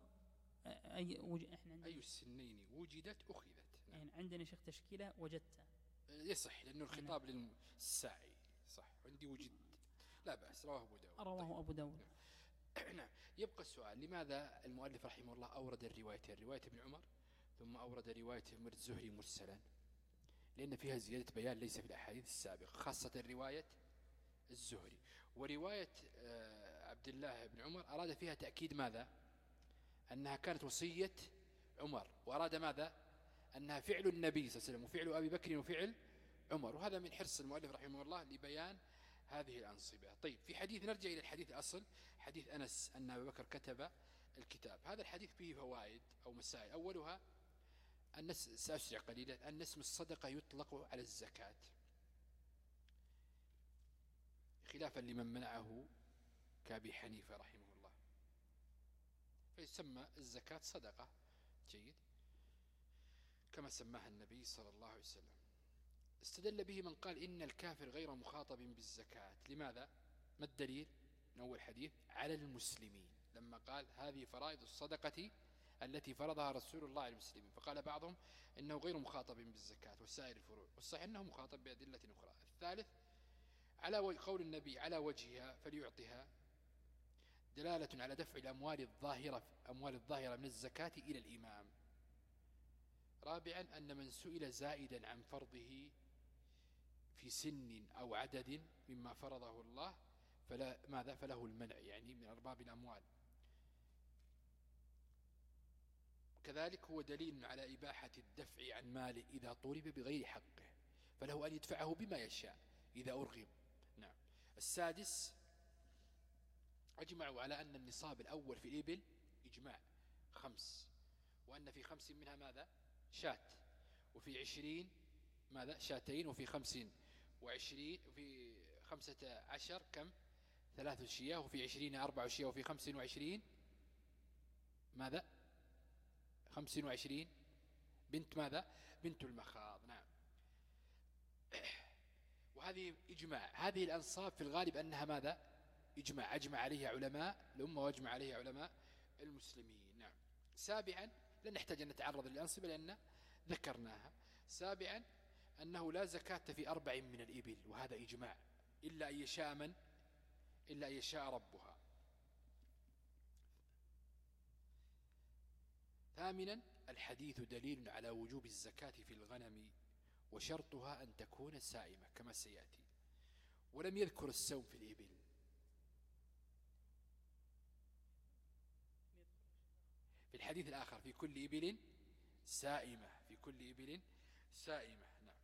أي, وج... أي السنين وجدت أخذت. يعني عندنا شيخ تشكيلة وجدت يصح لأنه الخطاب للساعي صح. عندي وجد لا بأس. رواه أبو داود. رواه طيب. أبو داود. نعم. يبقى السؤال: لماذا المؤلف رحمه الله أورد الروايتين، رواية ابن عمر ثم أورد رواية ابن الزهري مرسلا؟ لأن فيها زيادة بيان ليس في الأحاديث السابقة، خاصة رواية الزهري. ورواية عبد الله بن عمر أراد فيها تأكيد ماذا؟ أنها كانت وصية عمر، وأراد ماذا؟ أنها فعل النبي صلى الله عليه وسلم وفعل أبي بكر وفعل عمر، وهذا من حرص المؤلف رحمه الله لبيان هذه الأنصبة. طيب، في حديث نرجع إلى الحديث الأصل، حديث أنس أن أبي بكر كتب الكتاب. هذا الحديث فيه فوائد أو مسائل. أولها أن سأسرع قليلا أن اسم الصدقة يطلق على الزكاة، خلافا لمن منعه كأبي حنيفة رحمه الله، فيسمى الزكاة صدقة. جيد، كما سماها النبي صلى الله عليه وسلم. استدل به من قال إن الكافر غير مخاطب بالزكاة. لماذا؟ ما الدليل؟ من أول حديث: على المسلمين، لما قال هذه فرائض الصدقة التي فرضها رسول الله على المسلمين، فقال بعضهم إنه غير مخاطب بالزكاة وسائر الفروع، والصحيح أنه مخاطب بأدلة أخرى. الثالث: على قول النبي على وجهها فليعطها، دلالة على دفع الأموال الظاهرة أموال الظاهرة من الزكاة إلى الإمام. رابعا: أن من سئل زائدا عن فرضه في سن أو عدد مما فرضه الله فلا ماذا فله المنع، يعني من أرباب الأموال. كذلك هو دليل على إباحة الدفع عن ماله إذا طلب بغير حقه، فله أن يدفعه بما يشاء إذا أرغب. نعم. السادس: أجمعوا على أن النصاب الأول في الإبل إجماع خمس، وأن في خمس منها ماذا شاة، وفي عشرين ماذا شاتين، وفي خمسين وعشرين، وفي خمسة عشر كم ثلاث شياه، وفي عشرين أربع شياه، وفي خمس وعشرين ماذا خمس وعشرين بنت ماذا بنت المخاض. نعم. وهذه إجماع، هذه الأنصاب في الغالب أنها ماذا إجماع، أجمع عليها علماء الأمة وأجمع عليها علماء المسلمين. نعم. سابعا، لن نحتاج أن نتعرض للأنصبة لأن ذكرناها. سابعا أنه لا زكاة في أربع من الإبل، وهذا إجماع، إلا أن يشاء من إلا أن يشاء ربها. ثامنا، الحديث دليل على وجوب الزكاة في الغنم، وشرطها أن تكون سائمة كما سيأتي، ولم يذكر السوم في الإبل. في الحديث الآخر في كل إبل سائمة، في كل إبل سائمة. نعم.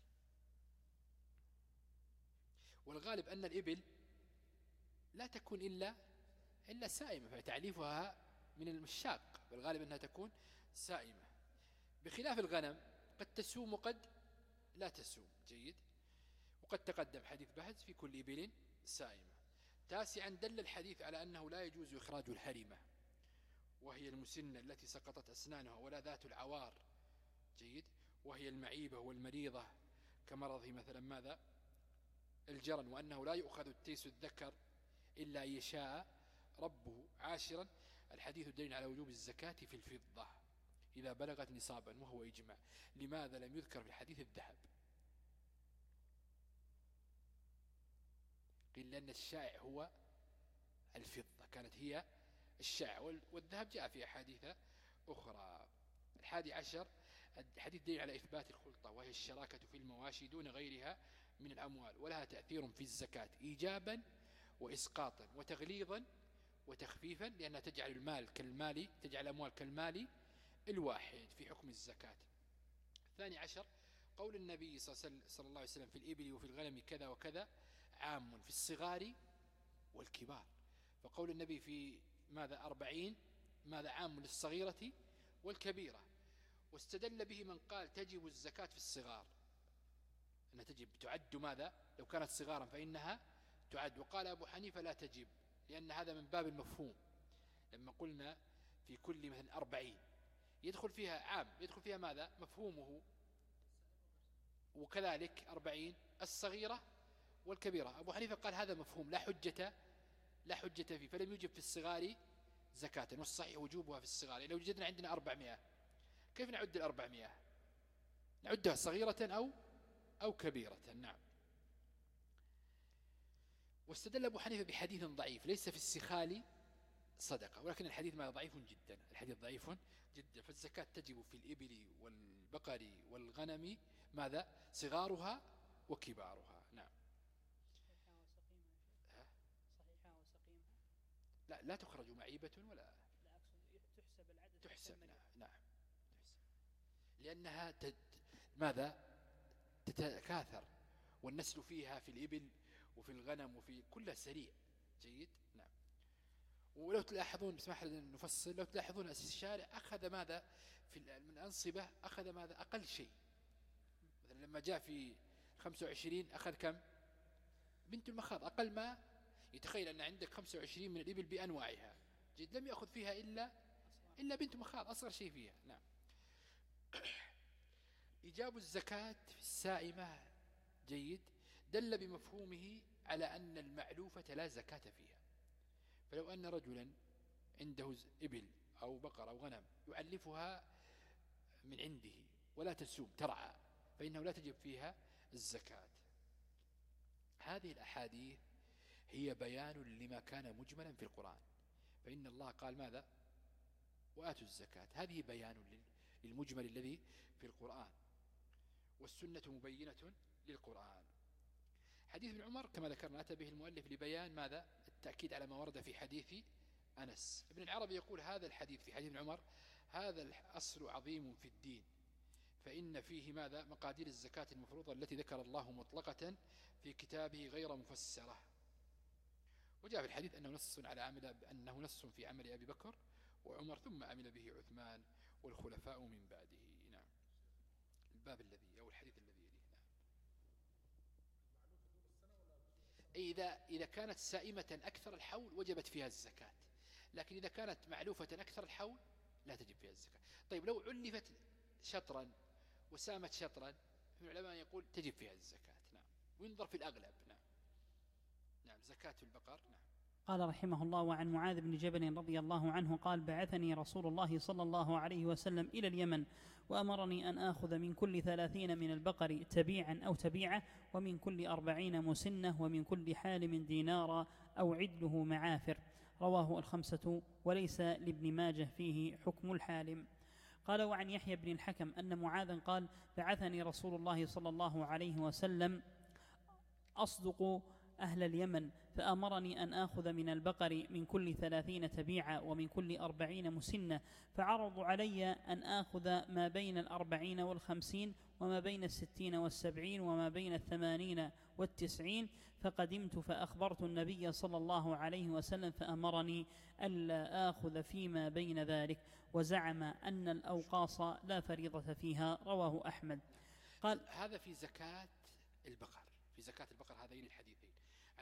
والغالب أن الإبل لا تكون إلا إلا سائمة، فتعليفها من المشاق، والغالب أنها تكون سائمة، بخلاف الغنم قد تسوم وقد لا تسوم. جيد. وقد تقدم حديث بهز في كل إبل سائمة. تاسعا، دل الحديث على أنه لا يجوز إخراج الهرمة، وهي المسنة التي سقطت أسنانها، ولا ذات العوار. جيد. وهي المعيبة والمريضة كمرضه مثلا ماذا الجرن، وأنه لا يؤخذ التيس الذكر إلا أن يشاء ربه. عاشرا، الحديث دليل على وجوب الزكاة في الفضة إذا بلغت نصابا، وهو إجماع. لماذا لم يذكر في الحديث الذهب؟ قيل لأن الشائع هو الفضة، كانت هي الشائع، والذهب جاء في أحاديث أخرى. الحادي عشر، الحديث دليل على إثبات الخلطة، وهي الشراكة في المواشي دون غيرها من الأموال، ولها تأثير في الزكاة إيجابا وإسقاطا وتغليظا وتخفيفا، لأنها تجعل المال كالمال، تجعل الأموال كالمال الواحد في حكم الزكاة. الثاني عشر، قول النبي صلى الله عليه وسلم في الإبل وفي الغنم كذا وكذا عام في الصغار والكبار، فقول النبي في ماذا أربعين ماذا عام للصغيرة والكبيرة. واستدل به من قال تجب الزكاة في الصغار، أنها تجب تعد ماذا لو كانت صغارا فإنها تعد. وقال أبو حنيفة لا تجب، لأن هذا من باب المفهوم. لما قلنا في كل مثلا أربعين يدخل فيها عام، يدخل فيها ماذا مفهومه، وكذلك أربعين الصغيرة والكبيرة. أبو حنيفة قال هذا مفهوم لا حجة لا حجة فيه، فلم يجب في الصغار زكاة، والصحيح وجوبها في الصغار. لو وجدنا عندنا أربعمائة كيف نعد الأربعمائة؟ نعدها صغيرة أو أو كبيرة. نعم. واستدل أبو حنيفة بحديث ضعيف ليس في السخال صدقة، ولكن الحديث ما ضعيف جدا، الحديث ضعيف جدا. فالزكاة تجب في الإبل والبقر والغنم ماذا صغارها وكبارها. نعم. صحيحة وسقيمة لا لا تخرج معيبة ولا لا أقصد تحسب العدد، تحسب. نعم. نعم تحسب، لأنها تد ماذا تتكاثر، والنسل فيها في الإبل وفي الغنم وفي كلها سريع. جيد. نعم. ولو تلاحظون اسمح لنا نفصل، لو تلاحظون الشارع أخذ ماذا في من الأنصبة، أخذ ماذا أقل شيء. مثلا لما جاء في خمسة وعشرين أخذ كم بنت المخاض، أقل ما يتخيل أن عندك خمسة وعشرين من الإبل بأنواعها. جيد. لم يأخذ فيها إلا إلا بنت مخاض أصغر شيء فيها. نعم. إيجاب الزكاة في السائمة. جيد. دل بمفهومه على أن المعلوفة لا زكاة فيها. فلو أن رجلا عنده إبل أو بقر أو غنم يعلفها من عنده ولا تسوم ترعى، فإنه لا تجب فيها الزكاة. هذه الأحاديث هي بيان لما كان مجملا في القرآن، فإن الله قال ماذا وآتوا الزكاة، هذه بيان للمجمل الذي في القرآن، والسنة مبينة للقرآن. حديث ابن عمر كما ذكرنا أتى به المؤلف لبيان ماذا التأكيد على ما ورد في حديث أنس. ابن العربي يقول هذا الحديث في حديث ابن عمر هذا الأصل عظيم في الدين، فإن فيه ماذا مقادير الزكاة المفروضة التي ذكر الله مطلقة في كتابه غير مفسرة. وجاء في الحديث أنه نص على عمل أنه نص في عمل أبي بكر وعمر ثم عمل به عثمان والخلفاء من بعده. نعم. الباب الذي أو الحديث الذي يليه. نعم. إذا إذا كانت سائمة أكثر الحول وجبت فيها الزكاة، لكن إذا كانت معلوفة أكثر الحول لا تجب فيها الزكاة. طيب لو علفت شطرا وسامت شطرا، العلماء يقول تجب فيها الزكاة. نعم. وينظر في الأغلب. نعم. نعم. زكاة البقر. نعم. قال رحمه الله: وعن معاذ بن جبل رضي الله عنه قال: بعثني رسول الله صلى الله عليه وسلم إلى اليمن وأمرني أن آخذ من كل ثلاثين من البقر تبيعا أو تبيعة، ومن كل أربعين مسنة، ومن كل حالم دينارا أو عدله معافر. رواه الخمسة، وليس لابن ماجه فيه حكم الحالم. قال: وعن يحيى بن الحكم أن معاذا قال: بعثني رسول الله صلى الله عليه وسلم أصدق أهل اليمن، فأمرني أن آخذ من البقر من كل ثلاثين تبيعة ومن كل أربعين مسنة، فعرضوا علي أن آخذ ما بين الأربعين والخمسين وما بين الستين والسبعين وما بين الثمانين والتسعين، فقدمت فأخبرت النبي صلى الله عليه وسلم فأمرني ألا آخذ فيما بين ذلك، وزعم أن الأوقاص لا فريضة فيها. رواه أحمد. قال: هذا في زكاة البقر، في زكاة